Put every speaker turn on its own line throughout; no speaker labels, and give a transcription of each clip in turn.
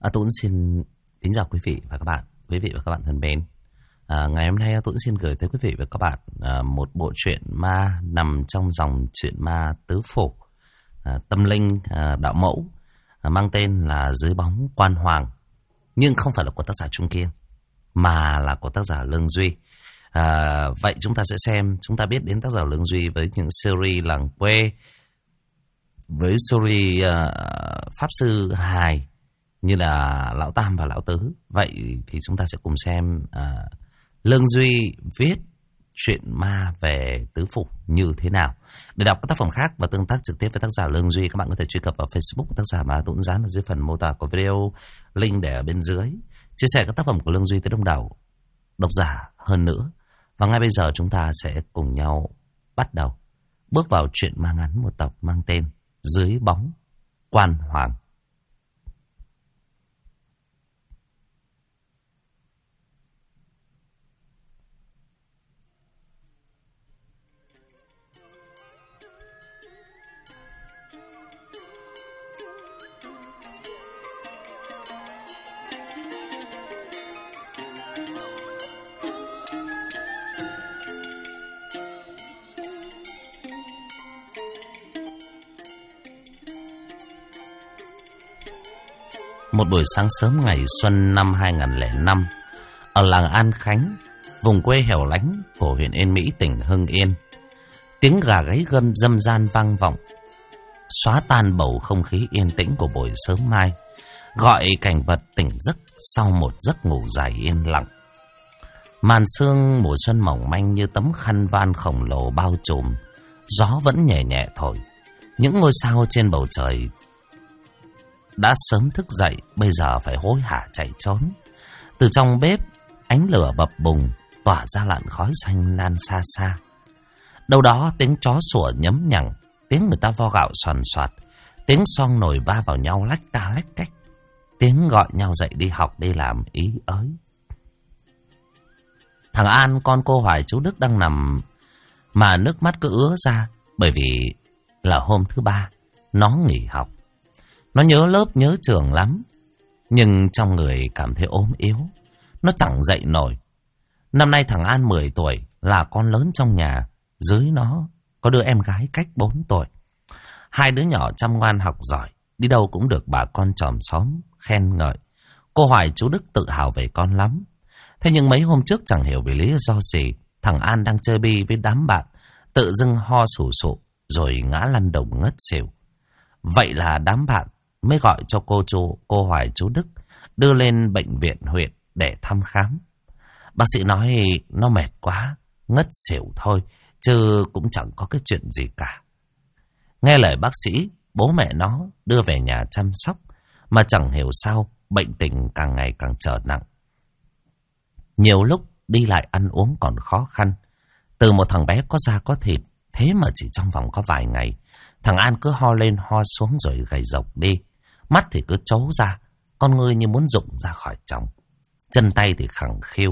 Tuấn xin kính chào quý vị và các bạn. Quý vị và các bạn thân mến, ngày hôm nay Tuấn xin gửi tới quý vị và các bạn một bộ truyện ma nằm trong dòng truyện ma tứ phủ, tâm linh, đạo mẫu, mang tên là Dưới bóng quan hoàng, nhưng không phải là của tác giả Trung Kiên mà là của tác giả Lương Duy. Vậy chúng ta sẽ xem, chúng ta biết đến tác giả Lương Duy với những series làng quê, với series pháp sư hài như là Lão Tam và Lão Tứ. Vậy thì chúng ta sẽ cùng xem Lương Duy viết truyện ma về tứ phủ như thế nào. Để đọc các tác phẩm khác và tương tác trực tiếp với tác giả Lương Duy, các bạn có thể truy cập vào Facebook của tác giả mà Tuấn dán ở dưới phần mô tả của video, link để ở bên dưới. Chia sẻ các tác phẩm của Lương Duy tới đông đảo độc giả hơn nữa. Và ngay bây giờ chúng ta sẽ cùng nhau bắt đầu bước vào truyện ma ngắn một tập mang tên Dưới bóng quan hoàng. Một buổi sáng sớm ngày xuân năm 2005, ở làng An Khánh, vùng quê hẻo lánh của huyện Yên Mỹ, tỉnh Hưng Yên, tiếng gà gáy gầm râm ran vang vọng, xóa tan bầu không khí yên tĩnh của buổi sớm mai, gọi cảnh vật tỉnh giấc sau một giấc ngủ dài yên lặng. Màn sương mùa xuân mỏng manh như tấm khăn van khổng lồ bao trùm, gió vẫn nhẹ nhẹ thổi. Những ngôi sao trên bầu trời đã sớm thức dậy, bây giờ phải hối hả chạy trốn. Từ trong bếp, ánh lửa bập bùng, tỏa ra làn khói xanh lan xa xa. Đâu đó tiếng chó sủa nhấm nhằng, tiếng người ta vo gạo xoàn xoạt, tiếng xoong nồi va vào nhau lách ta lách cách, tiếng gọi nhau dậy đi học đi làm ý ới. Thằng An, con cô Hoài chú Đức đang nằm mà nước mắt cứ ứa ra, bởi vì là hôm thứ ba nó nghỉ học. Nó nhớ lớp nhớ trường lắm, nhưng trong người cảm thấy ốm yếu, nó chẳng dậy nổi. Năm nay thằng An 10 tuổi, là con lớn trong nhà. Dưới nó có đứa em gái cách 4 tuổi. Hai đứa nhỏ chăm ngoan học giỏi, đi đâu cũng được bà con chòm xóm khen ngợi. Cô Hoài chú Đức tự hào về con lắm. Thế nhưng mấy hôm trước chẳng hiểu vì lý do gì, thằng An đang chơi bi với đám bạn, tự dưng ho sù sụ rồi ngã lăn đồng ngất xỉu. Vậy là đám bạn mới gọi cho cô Hoài chú Đức đưa lên bệnh viện huyện để thăm khám. Bác sĩ nói nó mệt quá, ngất xỉu thôi, chứ cũng chẳng có cái chuyện gì cả. Nghe lời bác sĩ, bố mẹ nó đưa về nhà chăm sóc, mà chẳng hiểu sao bệnh tình càng ngày càng trở nặng. Nhiều lúc đi lại ăn uống còn khó khăn. Từ một thằng bé có da có thịt, thế mà chỉ trong vòng có vài ngày, thằng An cứ ho lên ho xuống rồi gầy rộc đi. Mắt thì cứ trố ra, con ngươi như muốn rụng ra khỏi chồng. Chân tay thì khẳng khiu,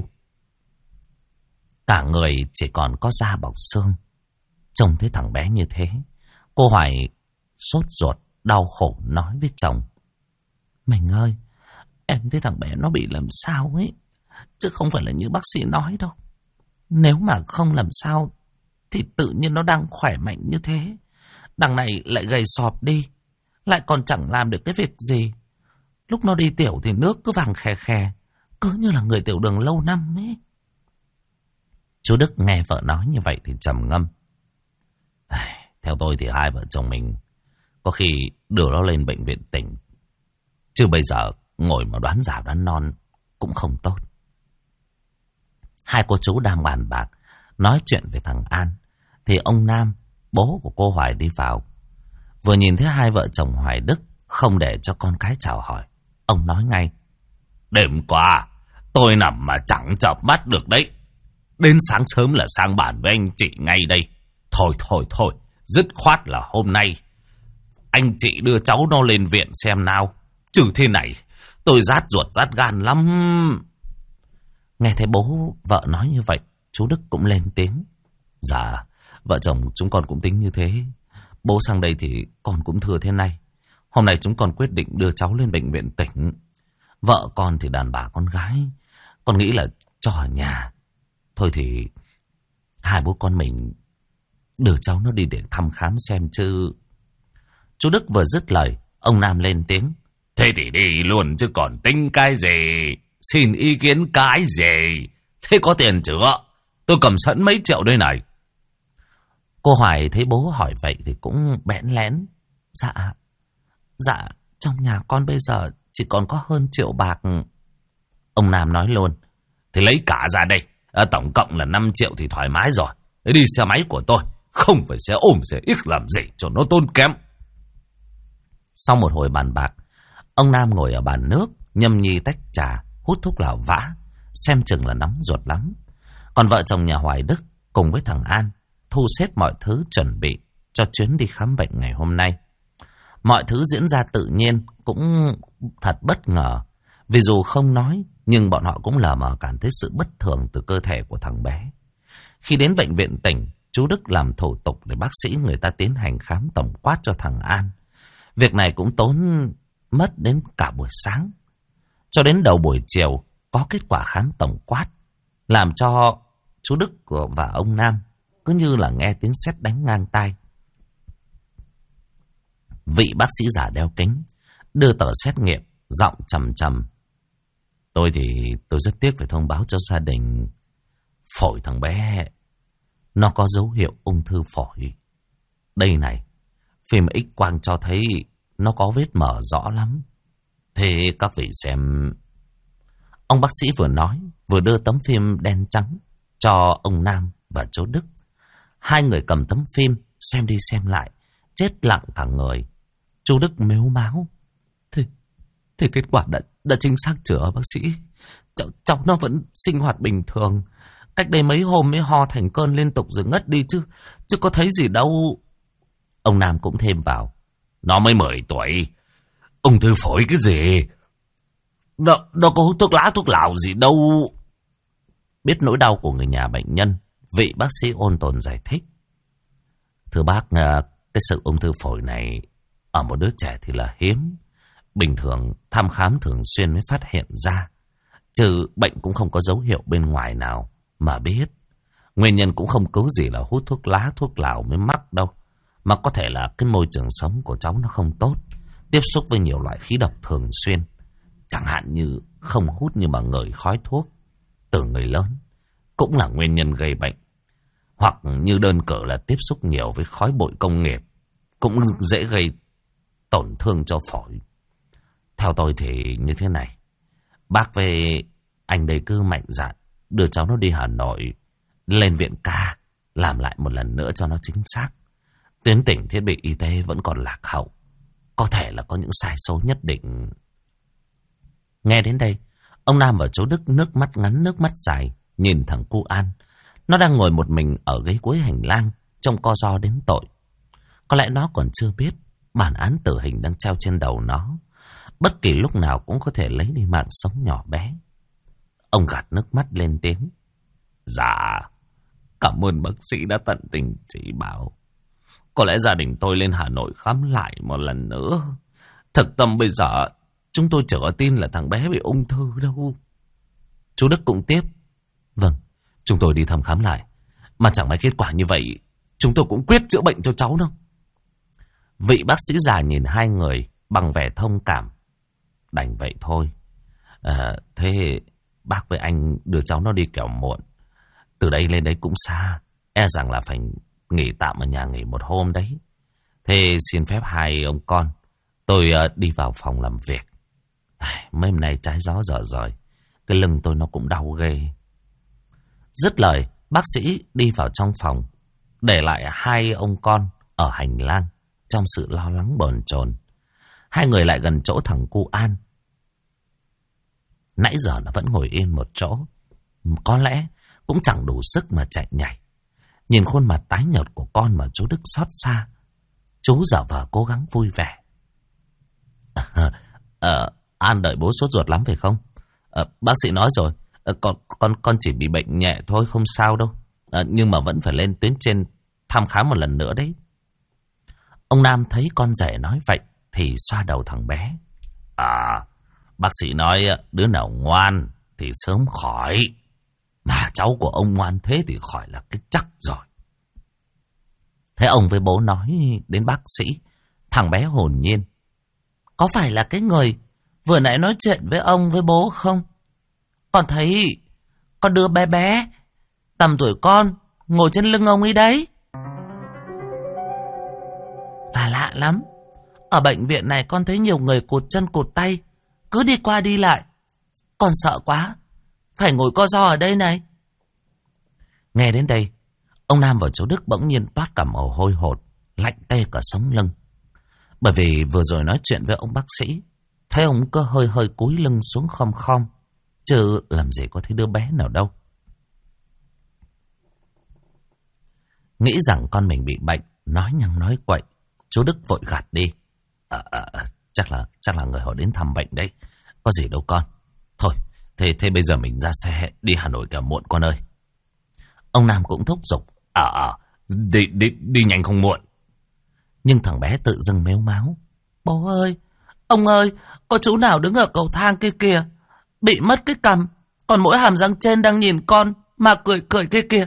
cả người chỉ còn có da bọc xương. Trông thấy thằng bé như thế, cô Hoài sốt ruột, đau khổ nói với chồng: Mình ơi, em thấy thằng bé nó bị làm sao ấy, chứ không phải là như bác sĩ nói đâu. Nếu mà không làm sao thì tự nhiên nó đang khỏe mạnh như thế, đằng này lại gầy sọp đi, lại còn chẳng làm được cái việc gì. Lúc nó đi tiểu thì nước cứ vàng khè khè, cứ như là người tiểu đường lâu năm ấy. Chú Đức nghe vợ nói như vậy thì trầm ngâm. Theo tôi thì hai vợ chồng mình có khi đưa nó lên bệnh viện tỉnh, chứ bây giờ ngồi mà đoán giả đoán non cũng không tốt. Hai cô chú đang bàn bạc nói chuyện về thằng An, thì ông Nam, bố của cô Hoài đi vào. Vừa nhìn thấy hai vợ chồng Hoài Đức, không để cho con cái chào hỏi, ông nói ngay: Đêm qua tôi nằm mà chẳng chợp mắt được đấy, đến sáng sớm là sang bàn với anh chị ngay đây. Thôi, dứt khoát là hôm nay anh chị đưa cháu nó lên viện xem nào, chứ thế này tôi rát ruột rát gan lắm. Nghe thấy bố vợ nói như vậy, chú Đức cũng lên tiếng: Dạ, vợ chồng chúng con cũng tính như thế. Bố sang đây thì con cũng thưa thế này. Hôm nay chúng con quyết định đưa cháu lên bệnh viện tỉnh. Vợ con thì đàn bà con gái. Con nghĩ là cho ở nhà. Thôi thì hai bố con mình đưa cháu nó đi để thăm khám xem chứ. Chú Đức vừa dứt lời, ông Nam lên tiếng. Thế thì đi luôn chứ còn tính cái gì? Xin ý kiến cái gì? Thế có tiền chưa? Tôi cầm sẵn mấy triệu đây này. Cô Hoài thấy bố hỏi vậy thì cũng bẽn lẽn. Dạ, trong nhà con bây giờ chỉ còn có hơn 1 triệu bạc. Ông Nam nói luôn. Thì lấy cả ra đây. Tổng cộng là 5 triệu thì thoải mái rồi. Đi xe máy của tôi. Không phải xe ôm xe ít làm gì cho nó tốn kém. Sau một hồi bàn bạc, ông Nam ngồi ở bàn nước, nhâm nhi tách trà, hút thuốc lào vã, xem chừng là nóng ruột lắm. Còn vợ chồng nhà Hoài Đức cùng với thằng An thu xếp mọi thứ chuẩn bị cho chuyến đi khám bệnh ngày hôm nay. Mọi thứ diễn ra tự nhiên, cũng thật bất ngờ. Vì dù không nói, nhưng bọn họ cũng lờ mờ cảm thấy sự bất thường từ cơ thể của thằng bé. Khi đến bệnh viện tỉnh, chú Đức làm thủ tục để bác sĩ người ta tiến hành khám tổng quát cho thằng An. Việc này cũng tốn mất đến cả buổi sáng. Cho đến đầu buổi chiều có kết quả khám tổng quát, làm cho chú Đức và ông Nam cứ như là nghe tiếng sét đánh ngang tai. Vị bác sĩ già đeo kính đưa tờ xét nghiệm, giọng trầm trầm. Tôi rất tiếc phải thông báo cho gia đình, phổi thằng bé nó có dấu hiệu ung thư phổi. Đây này, phim X-quang cho thấy nó có vết mở rõ lắm. Thế các vị xem. Ông bác sĩ vừa nói, vừa đưa tấm phim đen trắng cho ông Nam và chú Đức. Hai người cầm tấm phim, xem đi xem lại, chết lặng cả người. Chú Đức mếu máo. Thì kết quả đã chính xác chưa bác sĩ? Cháu nó vẫn sinh hoạt bình thường. Cách đây mấy hôm mới ho thành cơn liên tục rồi ngất đi chứ có thấy gì đâu. Ông Nam cũng thêm vào. Nó mới 10 tuổi. Ung thư phổi cái gì? Đâu có hút thuốc lá thuốc lào gì đâu. Biết nỗi đau của người nhà bệnh nhân, vị bác sĩ ôn tồn giải thích. Thưa bác, cái sự ung thư phổi này ở một đứa trẻ thì là hiếm. Bình thường thăm khám thường xuyên mới phát hiện ra. Chứ bệnh cũng không có dấu hiệu bên ngoài nào mà biết. Nguyên nhân cũng không cứ gì là hút thuốc lá thuốc lào mới mắc đâu. Mà có thể là cái môi trường sống của cháu nó không tốt, tiếp xúc với nhiều loại khí độc thường xuyên. Chẳng hạn như không hút nhưng mà ngửi khói thuốc từ người lớn cũng là nguyên nhân gây bệnh. Hoặc như đơn cử là tiếp xúc nhiều với khói bụi công nghiệp cũng dễ gây tổn thương cho phổi. Theo tôi thì như thế này. Bác với anh đây cứ mạnh dạn đưa cháu nó đi Hà Nội, lên viện ca, làm lại một lần nữa cho nó chính xác. Tuyến tỉnh thiết bị y tế vẫn còn lạc hậu, có thể là có những sai số nhất định. Nghe đến đây, ông Nam và chú Đức nước mắt ngắn nước mắt dài nhìn thằng cu An. Nó đang ngồi một mình ở ghế cuối hành lang, trông co ro đến tội. Có lẽ nó còn chưa biết bản án tử hình đang treo trên đầu nó, bất kỳ lúc nào cũng có thể lấy đi mạng sống nhỏ bé. Ông gạt nước mắt lên tiếng. Dạ, cảm ơn bác sĩ đã tận tình chỉ bảo. Có lẽ gia đình tôi lên Hà Nội khám lại một lần nữa. Thực tâm bây giờ chúng tôi chưa tin là thằng bé bị ung thư đâu. Chú Đức cũng tiếp. Vâng, chúng tôi đi thăm khám lại. Mà chẳng may kết quả như vậy, chúng tôi cũng quyết chữa bệnh cho cháu đâu. Vị bác sĩ già nhìn hai người bằng vẻ thông cảm. Đành vậy thôi. Thế bác với anh đưa cháu nó đi kẻo muộn. Từ đây lên đấy cũng xa. E rằng là phải nghỉ tạm ở nhà nghỉ một hôm đấy. Thế xin phép hai ông con, tôi đi vào phòng làm việc. Mấy hôm nay trái gió dở rời, cái lưng tôi nó cũng đau ghê. Dứt lời, bác sĩ đi vào trong phòng, để lại hai ông con ở hành lang trong sự lo lắng bồn chồn. Hai người lại gần chỗ thằng cu An. Nãy giờ nó vẫn ngồi yên một chỗ, có lẽ cũng chẳng đủ sức mà chạy nhảy. Nhìn khuôn mặt tái nhợt của con mà chú Đức xót xa. Chú giả vờ cố gắng vui vẻ. An đợi bố sốt ruột lắm phải không? Bác sĩ nói rồi, con chỉ bị bệnh nhẹ thôi, không sao đâu. Nhưng mà vẫn phải lên tuyến trên thăm khám một lần nữa đấy. Ông Nam thấy con rể nói vậy thì xoa đầu thằng bé. Bác sĩ nói đứa nào ngoan thì sớm khỏi. Mà cháu của ông ngoan thế thì khỏi là cái chắc rồi. Thế ông với bố nói đến bác sĩ. Thằng bé hồn nhiên. Có phải là cái người vừa nãy nói chuyện với ông với bố không? Con thấy con đứa bé bé tầm tuổi con ngồi trên lưng ông ấy đấy. Và lạ lắm. Ở bệnh viện này con thấy nhiều người cụt chân cụt tay, cứ đi qua đi lại. Con sợ quá, phải ngồi co ro ở đây này. Nghe đến đây, ông Nam và chú Đức bỗng nhiên toát cả mồ hôi hột, lạnh tê cả sống lưng. Bởi vì vừa rồi nói chuyện với ông bác sĩ, thấy ông cứ hơi hơi cúi lưng xuống khom khom, chứ làm gì có thấy đứa bé nào đâu. Nghĩ rằng con mình bị bệnh, nói nhăng nói quậy, chú Đức vội gạt đi. Chắc là người họ đến thăm bệnh đấy. Có gì đâu con. Thôi, thế bây giờ mình ra xe đi Hà Nội cả muộn con ơi. Ông Nam cũng thúc giục. Đi nhanh không muộn. Nhưng thằng bé tự dưng mếu máo. Bố ơi, ông ơi, có chú nào đứng ở cầu thang kia kìa, bị mất cái cằm, còn mỗi hàm răng trên đang nhìn con mà cười kia kìa.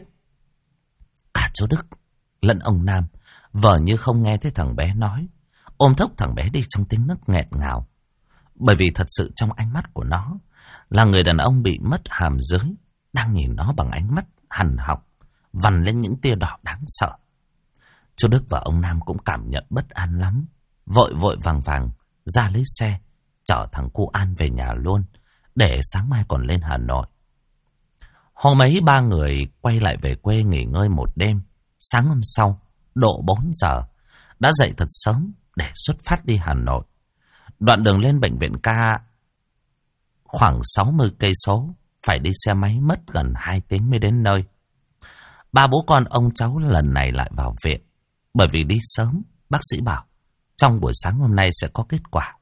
Cả chú Đức lẫn ông Nam vờ như không nghe thấy thằng bé nói, ôm thốc thằng bé đi trong tiếng nấc nghẹn ngào. Bởi vì thật sự trong ánh mắt của nó là người đàn ông bị mất hàm dưới, đang nhìn nó bằng ánh mắt hằn học, vằn lên những tia đỏ đáng sợ. Chú Đức và ông Nam cũng cảm nhận bất an lắm, vội vàng ra lấy xe, chở thằng cu An về nhà luôn, để sáng mai còn lên Hà Nội. Hôm ấy ba người quay lại về quê nghỉ ngơi một đêm. Sáng hôm sau, độ 4 giờ, đã dậy thật sớm để xuất phát đi Hà Nội. Đoạn đường lên bệnh viện ca khoảng 60 cây số, phải đi xe máy mất gần 2 tiếng mới đến nơi. Ba bố con ông cháu lần này lại vào viện, bởi vì đi sớm, bác sĩ bảo trong buổi sáng hôm nay sẽ có kết quả.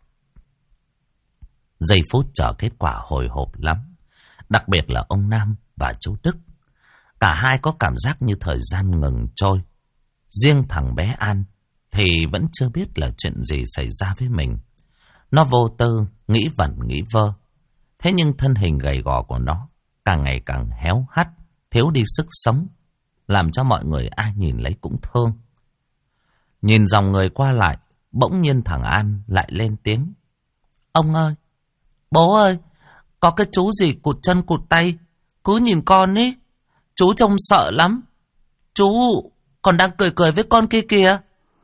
Giây phút chờ kết quả hồi hộp lắm, đặc biệt là ông Nam và chú Đức. Cả hai có cảm giác như thời gian ngừng trôi. Riêng thằng bé An thì vẫn chưa biết là chuyện gì xảy ra với mình. Nó vô tư, nghĩ vẩn nghĩ vơ. Thế nhưng thân hình gầy gò của nó càng ngày càng héo hắt, thiếu đi sức sống, làm cho mọi người ai nhìn lấy cũng thương. Nhìn dòng người qua lại, bỗng nhiên thằng An lại lên tiếng. Ông ơi, bố ơi, có cái chú gì cụt chân cụt tay, cứ nhìn con ấy. Chú trông sợ lắm. Chú còn đang cười với con kia kìa.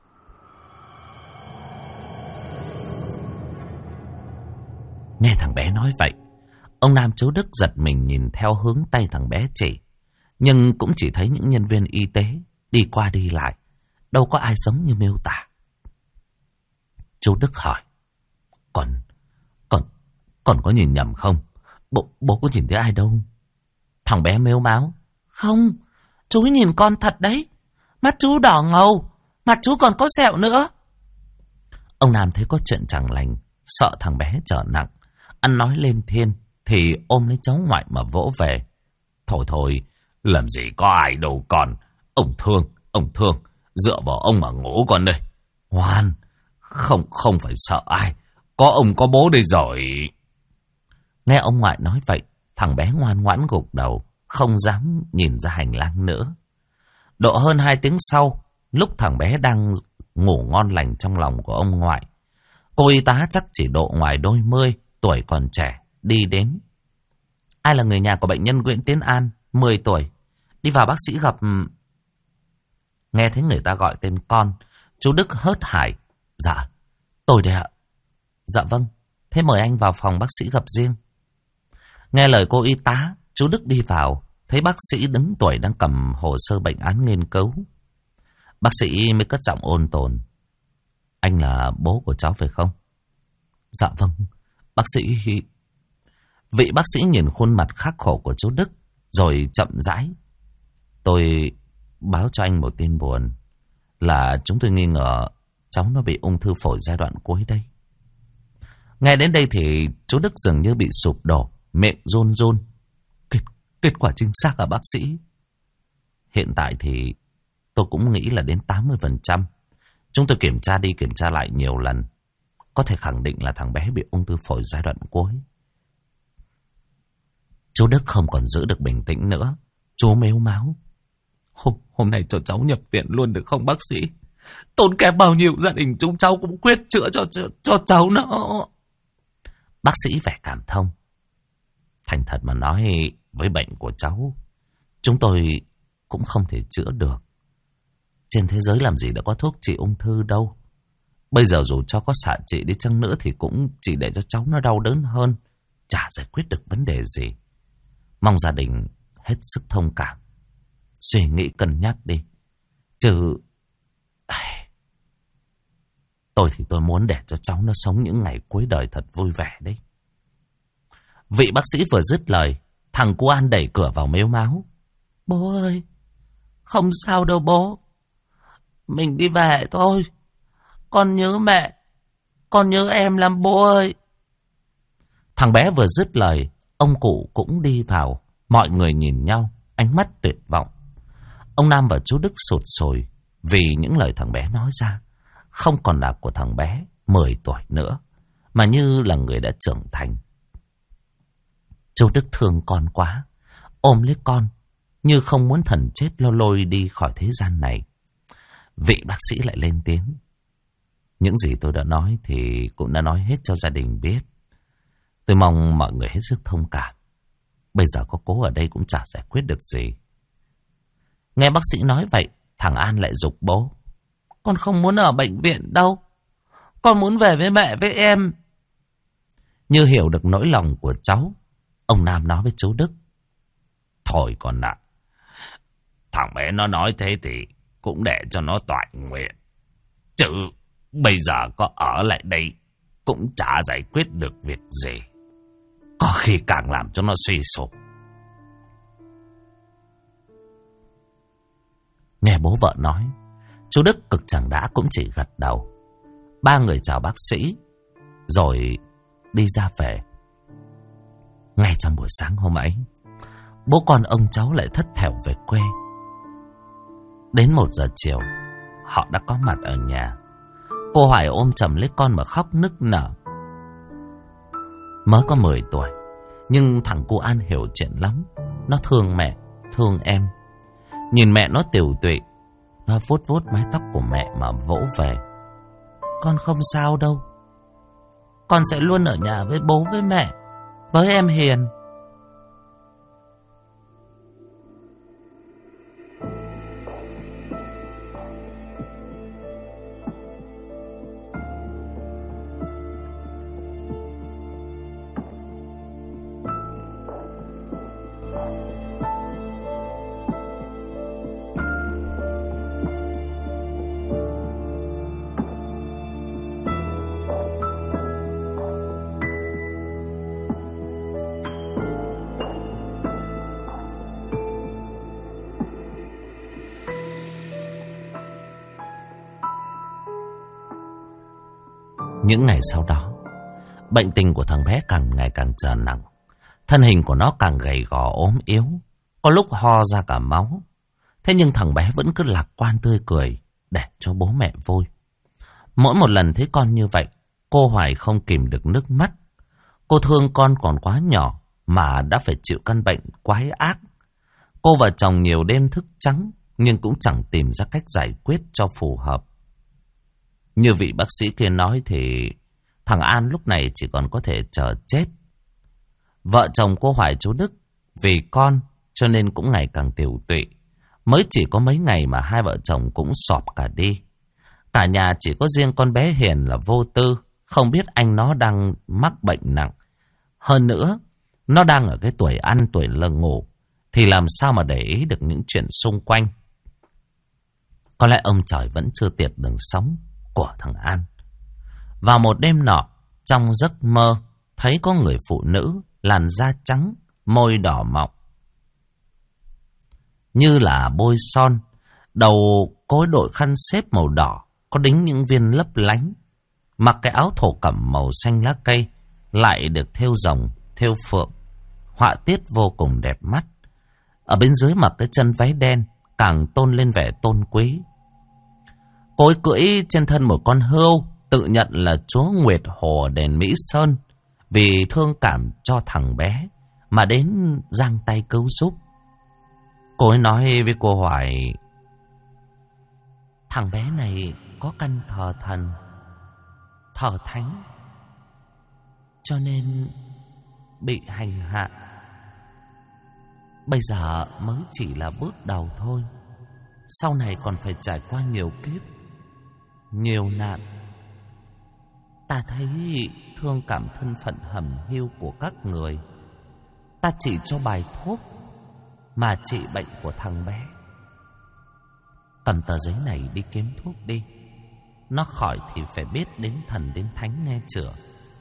Nghe thằng bé nói vậy, ông Nam chú Đức giật mình nhìn theo hướng tay thằng bé chỉ. Nhưng cũng chỉ thấy những nhân viên y tế đi qua đi lại, đâu có ai giống như miêu tả. Chú Đức hỏi, Còn có nhìn nhầm không? Bố có nhìn thấy ai đâu? Thằng bé mếu máo, không, chú nhìn con thật đấy. Mắt chú đỏ ngầu, mặt chú còn có sẹo nữa. Ông Nam thấy có chuyện chẳng lành, sợ thằng bé trở nặng, ăn nói lên thiên, thì ôm lấy cháu ngoại mà vỗ về. Thôi, làm gì có ai đâu con. Ông thương, dựa vào ông mà ngủ con đây. Ngoan, không phải sợ ai, có ông có bố đây rồi. Nghe ông ngoại nói vậy, thằng bé ngoan ngoãn gục đầu, không dám nhìn ra hành lang nữa. Độ hơn 2 tiếng sau, lúc thằng bé đang ngủ ngon lành trong lòng của ông ngoại, cô y tá chắc chỉ độ ngoài đôi mươi, tuổi còn trẻ, đi đến. Ai là người nhà của bệnh nhân Nguyễn Tiến An, 10 tuổi, đi vào bác sĩ gặp. Nghe thấy người ta gọi tên con, chú Đức hớt hải. Dạ, tôi đây ạ. Dạ vâng, thế mời anh vào phòng bác sĩ gặp riêng. Nghe lời cô y tá, chú Đức đi vào, thấy bác sĩ đứng tuổi đang cầm hồ sơ bệnh án nghiên cứu. Bác sĩ mới cất giọng ôn tồn. Anh là bố của cháu phải không? Dạ vâng, bác sĩ. Vị bác sĩ nhìn khuôn mặt khắc khổ của chú Đức, rồi chậm rãi. Tôi báo cho anh một tin buồn, là chúng tôi nghi ngờ cháu nó bị ung thư phổi giai đoạn cuối đây. Nghe đến đây thì chú Đức dường như bị sụp đổ, miệng run. Kết quả chính xác à bác sĩ? Hiện tại thì tôi cũng nghĩ là đến 80%. Chúng tôi kiểm tra đi kiểm tra lại nhiều lần. có thể khẳng định là thằng bé bị ung thư phổi giai đoạn cuối. Chú Đức không còn giữ được bình tĩnh nữa. Chú mếu máo. Hôm nay cho cháu nhập viện luôn được không bác sĩ? Tốn kém bao nhiêu gia đình chúng cháu cũng quyết chữa cho cháu nó. Bác sĩ vẻ cảm thông. Thành thật mà nói, với bệnh của cháu, chúng tôi cũng không thể chữa được. Trên thế giới làm gì đã có thuốc trị ung thư đâu. Bây giờ dù cho có xạ trị đi chăng nữa thì cũng chỉ để cho cháu nó đau đớn hơn, chả giải quyết được vấn đề gì. Mong gia đình hết sức thông cảm, suy nghĩ cân nhắc đi. Chứ tôi thì tôi muốn để cho cháu nó sống những ngày cuối đời thật vui vẻ đấy. Vị bác sĩ vừa dứt lời, thằng cu An đẩy cửa vào mếu máo. Bố ơi, không sao đâu bố. Mình đi về thôi. Con nhớ mẹ, con nhớ em lắm bố ơi. Thằng bé vừa dứt lời, ông cụ cũng đi vào. Mọi người nhìn nhau, ánh mắt tuyệt vọng. Ông Nam và chú Đức sụt sùi vì những lời thằng bé nói ra không còn là của thằng bé 10 tuổi nữa, mà như là người đã trưởng thành. Chú Đức thương con quá, ôm lấy con như không muốn thần chết lôi đi khỏi thế gian này. Vị bác sĩ lại lên tiếng. Những gì tôi đã nói thì cũng đã nói hết cho gia đình biết. Tôi mong mọi người hết sức thông cảm. Bây giờ có cố ở đây cũng chả giải quyết được gì. Nghe bác sĩ nói vậy, thằng An lại giục bố. Con không muốn ở bệnh viện đâu. Con muốn về với mẹ với em. Như hiểu được nỗi lòng của cháu, ông Nam nói với chú Đức. Thôi con ạ, thằng bé nó nói thế thì cũng để cho nó toại nguyện. Chứ bây giờ có ở lại đây cũng chả giải quyết được việc gì. Có khi càng làm cho nó suy sụp. Nghe bố vợ nói, chú Đức cực chẳng đã cũng chỉ gật đầu. Ba người chào bác sĩ rồi đi ra về. Ngay trong buổi sáng hôm ấy, bố con ông cháu lại thất thểu về quê. Đến 1 giờ chiều, họ đã có mặt ở nhà. Cô Hoài ôm chầm lấy con mà khóc nức nở. Mới có 10 tuổi, nhưng thằng cu An hiểu chuyện lắm. Nó thương mẹ, thương em. Nhìn mẹ nó tiều tụy, nó vuốt vuốt mái tóc của mẹ mà vỗ về. Con không sao đâu. Con sẽ luôn ở nhà với bố với mẹ, với em Hiền. Những ngày sau đó, bệnh tình của thằng bé càng ngày càng trở nặng. Thân hình của nó càng gầy gò ốm yếu, có lúc ho ra cả máu. Thế nhưng thằng bé vẫn cứ lạc quan tươi cười để cho bố mẹ vui. Mỗi một lần thấy con như vậy, cô Hoài không kìm được nước mắt. Cô thương con còn quá nhỏ mà đã phải chịu căn bệnh quái ác. Cô và chồng nhiều đêm thức trắng nhưng cũng chẳng tìm ra cách giải quyết cho phù hợp. Như vị bác sĩ kia nói thì thằng An lúc này chỉ còn có thể chờ chết. Vợ chồng cô Hoài chú Đức vì con cho nên cũng ngày càng tiểu tụy. Mới chỉ có mấy ngày mà hai vợ chồng cũng sọp cả đi. Cả nhà chỉ có riêng con bé Hiền là vô tư, không biết anh nó đang mắc bệnh nặng. Hơn nữa, nó đang ở cái tuổi ăn tuổi ngủ, thì làm sao mà để ý được những chuyện xung quanh. Có lẽ ông trời vẫn chưa tiệt đường sống của thằng An. Vào một đêm nọ, trong giấc mơ, thấy có người phụ nữ làn da trắng, môi đỏ mọng, như là bôi son, đầu cối đội khăn xếp màu đỏ, có đính những viên lấp lánh, mặc cái áo thổ cẩm màu xanh lá cây, lại được thêu rồng, thêu phượng, họa tiết vô cùng đẹp mắt. Ở bên dưới mặc cái chân váy đen, càng tôn lên vẻ tôn quý. Cô ấy cưỡi trên thân một con hươu, tự nhận là chúa Nguyệt Hồ đền Mỹ Sơn vì thương cảm cho thằng bé mà đến giang tay cứu giúp. Cô ấy nói với cô Hoài, thằng bé này có căn thờ thần, thờ thánh, cho nên bị hành hạ. Bây giờ mới chỉ là bước đầu thôi, sau này còn phải trải qua nhiều kiếp, nhiều nạn. Ta thấy thương cảm thân phận hầm hiu của các người, ta chỉ cho bài thuốc mà trị bệnh của thằng bé. Cầm tờ giấy này đi kiếm thuốc đi, nó khỏi thì phải biết đến thần đến thánh nghe chưa.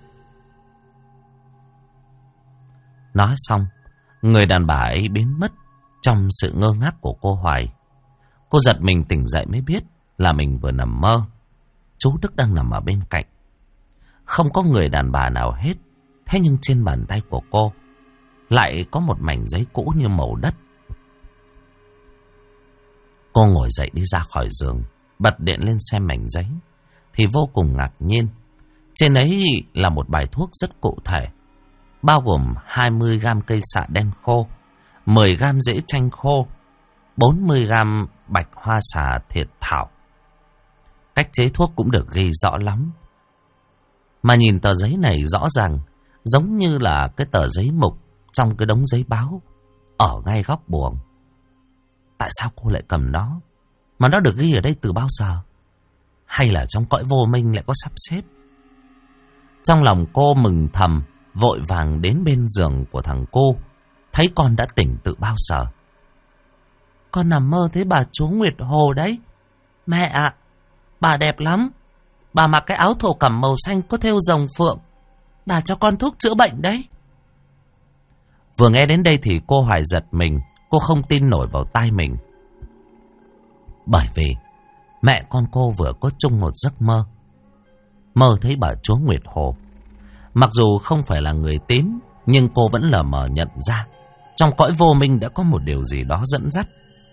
Nói xong, người đàn bà ấy biến mất trong sự ngơ ngác của cô Hoài. Cô giật mình tỉnh dậy mới biết là mình vừa nằm mơ. Chú Đức đang nằm ở bên cạnh. Không có người đàn bà nào hết. Thế nhưng trên bàn tay của cô lại có một mảnh giấy cũ như màu đất. Cô ngồi dậy đi ra khỏi giường, bật điện lên xem mảnh giấy thì vô cùng ngạc nhiên. Trên ấy là một bài thuốc rất cụ thể, bao gồm 20 gam cây xạ đen khô, 10 gam rễ chanh khô, 40 gam bạch hoa xà thiệt thảo. Cách chế thuốc cũng được ghi rõ lắm. Mà nhìn tờ giấy này rõ ràng giống như là cái tờ giấy mục trong cái đống giấy báo ở ngay góc buồng. Tại sao cô lại cầm nó? Mà nó được ghi ở đây từ bao giờ? Hay là trong cõi vô minh lại có sắp xếp? Trong lòng cô mừng thầm, vội vàng đến bên giường của thằng cô, thấy con đã tỉnh từ bao giờ. Con nằm mơ thấy bà chúa Nguyệt Hồ đấy. Mẹ ạ, bà đẹp lắm. Bà mặc cái áo thổ cẩm màu xanh có thêu rồng phượng. Bà cho con thuốc chữa bệnh đấy. Vừa nghe đến đây thì cô Hoài giật mình. Cô không tin nổi vào tai mình. Bởi vì mẹ con cô vừa có chung một giấc mơ. Mơ thấy bà chúa Nguyệt Hồ. Mặc dù không phải là người tín, nhưng cô vẫn lờ mờ nhận ra trong cõi vô minh đã có một điều gì đó dẫn dắt.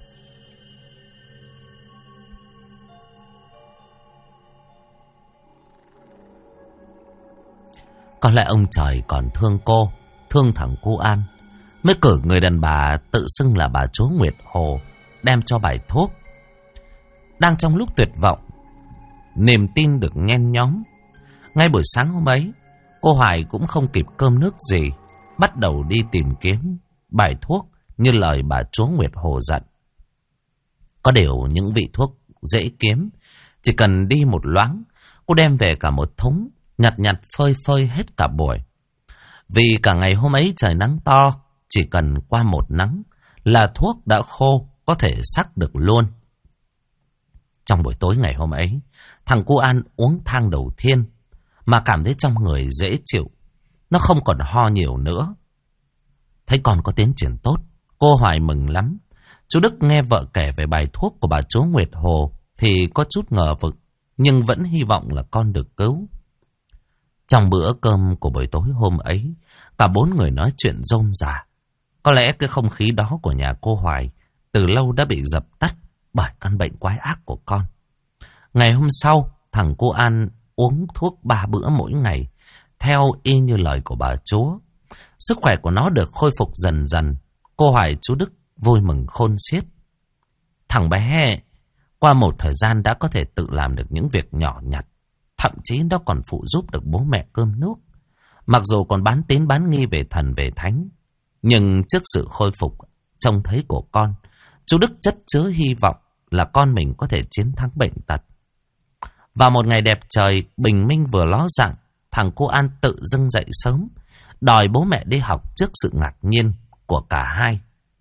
Có lẽ ông trời còn thương cô, thương thằng Cô An, mới cử người đàn bà tự xưng là bà chúa Nguyệt Hồ đem cho bài thuốc. Đang trong lúc tuyệt vọng, niềm tin được nhen nhóm. Ngay buổi sáng hôm ấy, cô Hoài cũng không kịp cơm nước gì, bắt đầu đi tìm kiếm bài thuốc như lời bà chúa Nguyệt Hồ dặn. Có điều những vị thuốc dễ kiếm, chỉ cần đi một loáng, cô đem về cả một thúng, nhặt nhặt phơi phơi hết cả buổi. Vì cả ngày hôm ấy trời nắng to, chỉ cần qua một nắng là thuốc đã khô, có thể sắc được luôn. Trong buổi tối ngày hôm ấy, thằng Cô An uống thang đầu tiên mà cảm thấy trong người dễ chịu. Nó không còn ho nhiều nữa. Thấy con có tiến triển tốt, cô Hoài mừng lắm. Chú Đức nghe vợ kể về bài thuốc của bà chúa Nguyệt Hồ thì có chút ngờ vực, nhưng vẫn hy vọng là con được cứu. Trong bữa cơm của buổi tối hôm ấy, cả bốn người nói chuyện rôm rả. Có lẽ cái không khí đó của nhà cô Hoài từ lâu đã bị dập tắt bởi căn bệnh quái ác của con. Ngày hôm sau, thằng Cô An uống thuốc 3 bữa mỗi ngày, theo y như lời của bà chúa. Sức khỏe của nó được khôi phục dần dần. Cô Hoài, chú Đức vui mừng khôn xiết. Thằng bé qua một thời gian đã có thể tự làm được những việc nhỏ nhặt. Thậm chí nó còn phụ giúp được bố mẹ cơm nước. Mặc dù còn bán tín bán nghi về thần về thánh, nhưng trước sự khôi phục trông thấy của con, chú Đức chất chứa hy vọng là con mình có thể chiến thắng bệnh tật. Vào một ngày đẹp trời, bình minh vừa ló dạng, thằng Cô An tự dưng dậy sớm, đòi bố mẹ đi học trước sự ngạc nhiên của cả hai.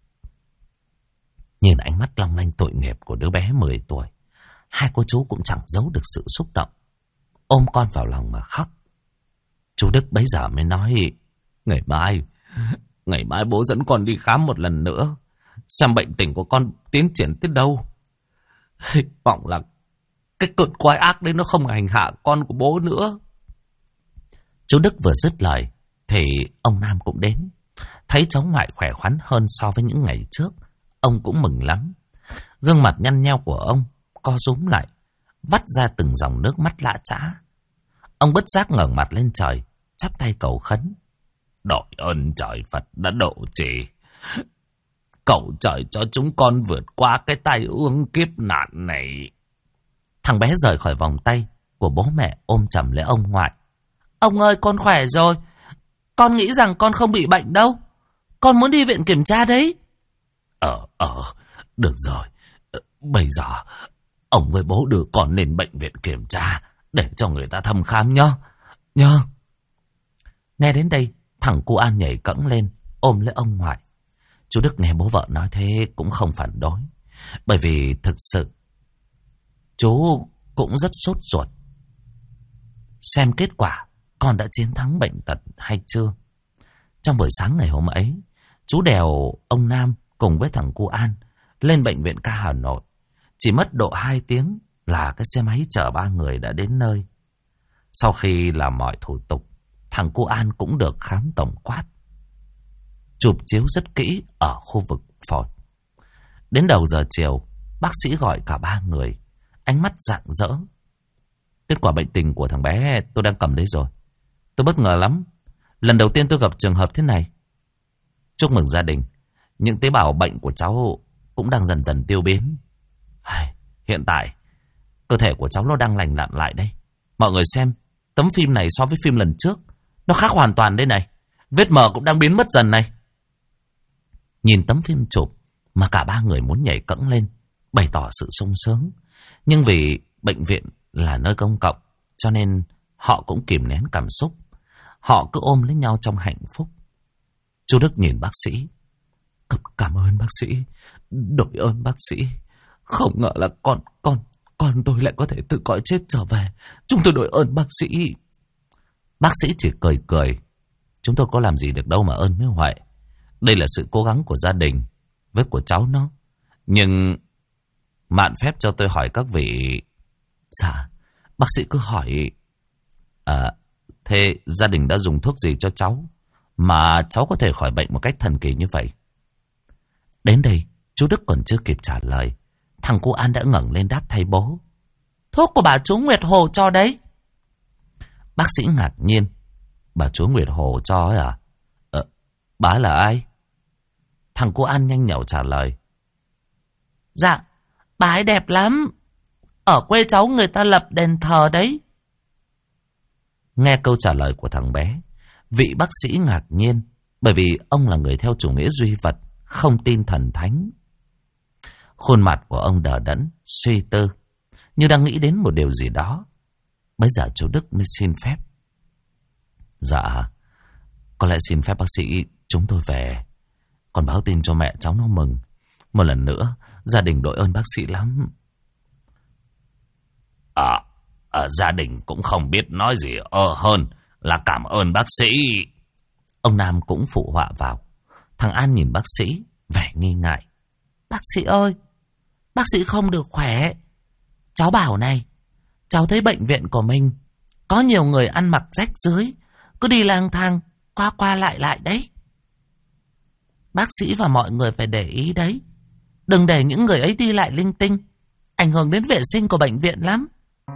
Nhìn ánh mắt long lanh tội nghiệp của đứa bé 10 tuổi, hai cô chú cũng chẳng giấu được sự xúc động, ôm con vào lòng mà khóc. Chú Đức bấy giờ mới nói, ngày mai bố dẫn con đi khám một lần nữa, xem bệnh tình của con tiến triển tới đâu. Hy vọng là cái cơn quái ác đấy nó không hành hạ con của bố nữa. Chú Đức vừa dứt lời thì ông Nam cũng đến. Thấy cháu ngoại khỏe khoắn hơn so với những ngày trước, ông cũng mừng lắm. Gương mặt nhăn nheo của ông co rúm lại, vắt ra từng dòng nước mắt lã chã. Ông bất giác ngẩng mặt lên trời, chắp tay cầu khấn. Đội ơn trời Phật đã độ trì, cầu trời cho chúng con vượt qua cái tai ương kiếp nạn này. Thằng bé rời khỏi vòng tay của bố mẹ, ôm chầm lấy ông ngoại. Ông ơi, con khỏe rồi. Con nghĩ rằng con không bị bệnh đâu. Con muốn đi viện kiểm tra đấy. Được rồi. Bây giờ ông với bố đưa con lên bệnh viện kiểm tra để cho người ta thăm khám nhá. Nghe đến đây, thằng cu An nhảy cẫng lên, ôm lấy ông ngoại. Chú Đức nghe bố vợ nói thế cũng không phản đối, bởi vì thực sự chú cũng rất sốt ruột xem kết quả con đã chiến thắng bệnh tật hay chưa. Trong buổi sáng ngày hôm ấy, chú đèo ông Nam cùng với thằng cu An lên bệnh viện ca Hà Nội. Chỉ mất độ 2 tiếng là cái xe máy chở 3 người đã đến nơi. Sau khi làm mọi thủ tục, thằng cu An cũng được khám tổng quát, chụp chiếu rất kỹ ở khu vực phổi. Đến đầu giờ chiều, bác sĩ gọi cả 3 người, ánh mắt rạng rỡ. Kết quả bệnh tình của thằng bé tôi đang cầm đấy rồi. Tôi bất ngờ lắm. Lần đầu tiên tôi gặp trường hợp thế này. Chúc mừng gia đình. Những tế bào bệnh của cháu cũng đang dần dần tiêu biến. Hiện tại, cơ thể của cháu nó đang lành lặn lại đây. Mọi người xem, tấm phim này so với phim lần trước, nó khác hoàn toàn đây này. Vết mờ cũng đang biến mất dần này. Nhìn tấm phim chụp mà cả 3 người muốn nhảy cẫng lên, bày tỏ sự sung sướng. Nhưng vì bệnh viện là nơi công cộng, cho nên họ cũng kìm nén cảm xúc. Họ cứ ôm lấy nhau trong hạnh phúc. Chú Đức nhìn bác sĩ. Cảm ơn bác sĩ. Đội ơn bác sĩ. Không ngờ là con tôi lại có thể tự cõi chết trở về. Chúng tôi đội ơn bác sĩ. Bác sĩ chỉ cười cười. Chúng tôi có làm gì được đâu mà ơn với Huệ. Đây là sự cố gắng của gia đình với của cháu nó. Nhưng mạn phép cho tôi hỏi các vị. Dạ, bác sĩ cứ hỏi. Thế gia đình đã dùng thuốc gì cho cháu mà cháu có thể khỏi bệnh một cách thần kỳ như vậy? Đến đây, chú Đức còn chưa kịp trả lời, thằng cu An đã ngẩng lên đáp thay bố. Thuốc của bà chú Nguyệt Hồ cho đấy. Bác sĩ ngạc nhiên. Bà chú Nguyệt Hồ cho ấy à? Bà là ai? Thằng cu An nhanh nhảu trả lời. Dạ, bà ấy đẹp lắm. Ở quê cháu người ta lập đền thờ đấy. Nghe câu trả lời của thằng bé, vị bác sĩ ngạc nhiên, bởi vì ông là người theo chủ nghĩa duy vật, không tin thần thánh. Khuôn mặt của ông đờ đẫn, suy tư, như đang nghĩ đến một điều gì đó. Bây giờ chú Đức mới xin phép. Dạ, có lẽ xin phép bác sĩ chúng tôi về. Còn báo tin cho mẹ cháu nó mừng. Một lần nữa, gia đình đội ơn bác sĩ lắm. Gia đình cũng không biết nói gì hơn là cảm ơn bác sĩ. Ông Nam cũng phụ họa vào. Thằng An nhìn bác sĩ, vẻ nghi ngại. Bác sĩ ơi, bác sĩ không được khỏe. Cháu bảo này, cháu thấy bệnh viện của mình có nhiều người ăn mặc rách rưới, cứ đi lang thang, qua lại đấy. Bác sĩ và mọi người phải để ý đấy. Đừng để những người ấy đi lại linh tinh, ảnh hưởng đến vệ sinh của bệnh viện lắm.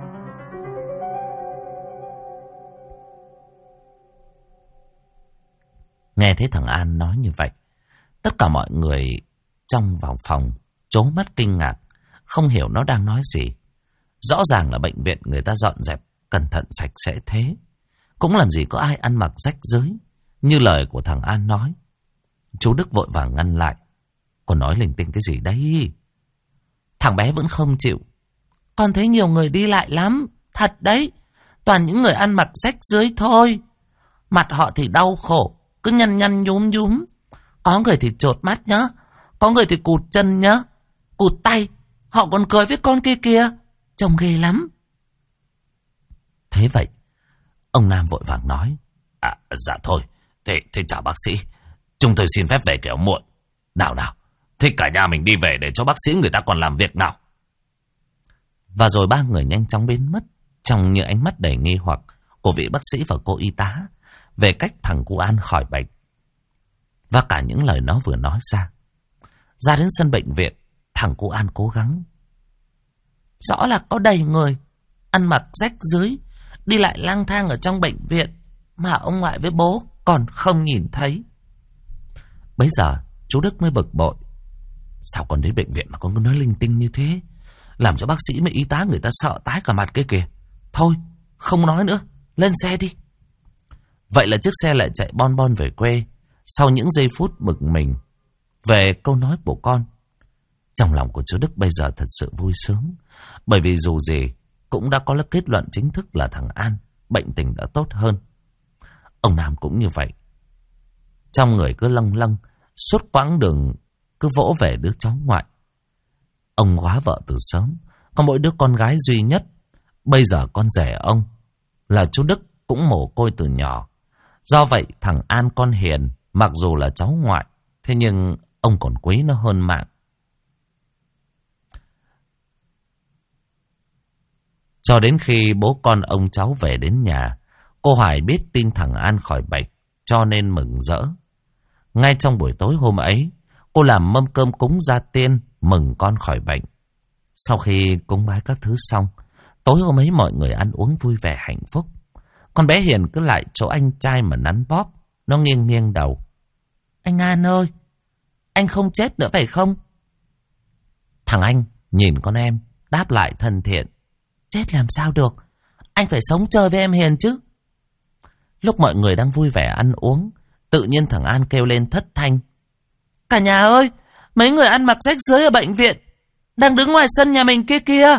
Nghe thấy thằng An nói như vậy, tất cả mọi người trong vào phòng trố mắt kinh ngạc, không hiểu nó đang nói gì. Rõ ràng là bệnh viện người ta dọn dẹp cẩn thận sạch sẽ thế, cũng làm gì có ai ăn mặc rách rưới như lời của thằng An nói. Chú Đức vội vàng ngăn lại. Còn nói linh tinh cái gì đấy? Thằng bé vẫn không chịu. Con thấy nhiều người đi lại lắm, thật đấy. Toàn những người ăn mặc rách rưới thôi. Mặt họ thì đau khổ, cứ nhăn nhúm. Có người thì chột mắt nhá, có người thì cụt chân nhá, cụt tay. Họ còn cười với con kia kìa, trông ghê lắm. Thế vậy, ông Nam vội vàng nói. Dạ thôi, thế chào bác sĩ, chúng tôi xin phép về kẻo muộn. Nào, thế cả nhà mình đi về để cho bác sĩ người ta còn làm việc nào. Và rồi 3 người nhanh chóng biến mất trong những ánh mắt đầy nghi hoặc của vị bác sĩ và cô y tá về cách thằng cu An khỏi bệnh và cả những lời nó vừa nói ra. Ra đến sân bệnh viện, thằng cu An cố gắng. Rõ là có đầy người ăn mặc rách rưới đi lại lang thang ở trong bệnh viện mà ông ngoại với bố còn không nhìn thấy. Bấy giờ chú Đức mới bực bội. Sao còn đến bệnh viện mà con cứ nói linh tinh như thế, làm cho bác sĩ với y tá người ta sợ tái cả mặt kia kìa. Thôi không nói nữa, lên xe đi. Vậy là chiếc xe lại chạy bon bon về quê. Sau những giây phút bực mình về câu nói của con, trong lòng của chú Đức bây giờ thật sự vui sướng. Bởi vì dù gì cũng đã có kết luận chính thức là thằng An bệnh tình đã tốt hơn. Ông Nam cũng như vậy. Trong người cứ lâng lâng, suốt quãng đường cứ vỗ về đứa cháu ngoại. Ông hóa vợ từ sớm, có mỗi đứa con gái duy nhất. Bây giờ con rể ông là chú Đức cũng mồ côi từ nhỏ. Do vậy thằng An con hiền, mặc dù là cháu ngoại, thế nhưng ông còn quý nó hơn mạng. Cho đến khi bố con ông cháu về đến nhà, cô Hoài biết tin thằng An khỏi bệnh, cho nên mừng rỡ. Ngay trong buổi tối hôm ấy, cô làm mâm cơm cúng gia tiên mừng con khỏi bệnh. Sau khi cúng bái các thứ xong, tối hôm ấy mọi người ăn uống vui vẻ hạnh phúc. Con bé Hiền cứ lại chỗ anh trai mà nắn bóp. Nó nghiêng nghiêng đầu. Anh An ơi, anh không chết nữa phải không? Thằng anh nhìn con em, đáp lại thân thiện. Chết làm sao được, anh phải sống chơi với em Hiền chứ. Lúc mọi người đang vui vẻ ăn uống, tự nhiên thằng An kêu lên thất thanh. Cả nhà ơi, mấy người ăn mặc rách rưới ở bệnh viện đang đứng ngoài sân nhà mình kia kìa.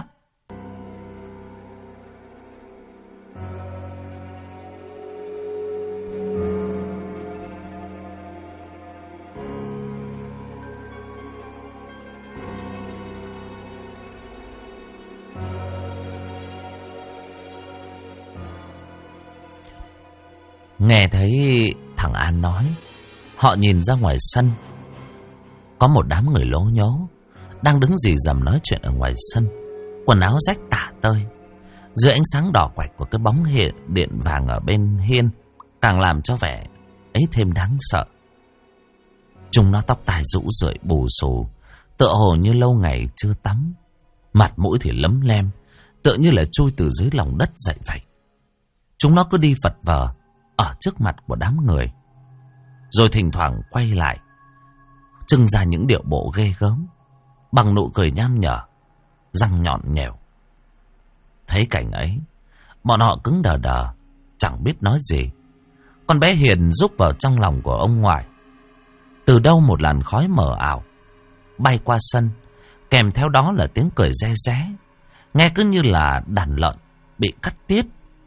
Nghe thấy thằng An nói, họ nhìn ra ngoài sân. Có một đám người lố nhố đang đứng rì rầm nói chuyện ở ngoài sân, quần áo rách tả tơi. Dưới ánh sáng đỏ quạch của cái bóng điện vàng ở bên hiên, càng làm cho vẻ ấy thêm đáng sợ. Chúng nó tóc tai rũ rượi bù xù, tựa hồ như lâu ngày chưa tắm. Mặt mũi thì lấm lem, tựa như là chui từ dưới lòng đất dậy vậy. Chúng nó cứ đi vật vờ ở trước mặt của đám người, rồi thỉnh thoảng quay lại, trưng ra những điệu bộ ghê gớm, bằng nụ cười nham nhở, răng nhọn nhèo. Thấy cảnh ấy, bọn họ cứng đờ đờ, chẳng biết nói gì. Con bé Hiền rúc vào trong lòng của ông ngoại. Từ đâu một làn khói mờ ảo bay qua sân, kèm theo đó là tiếng cười re ré, nghe cứ như là đàn lợn bị cắt tiết.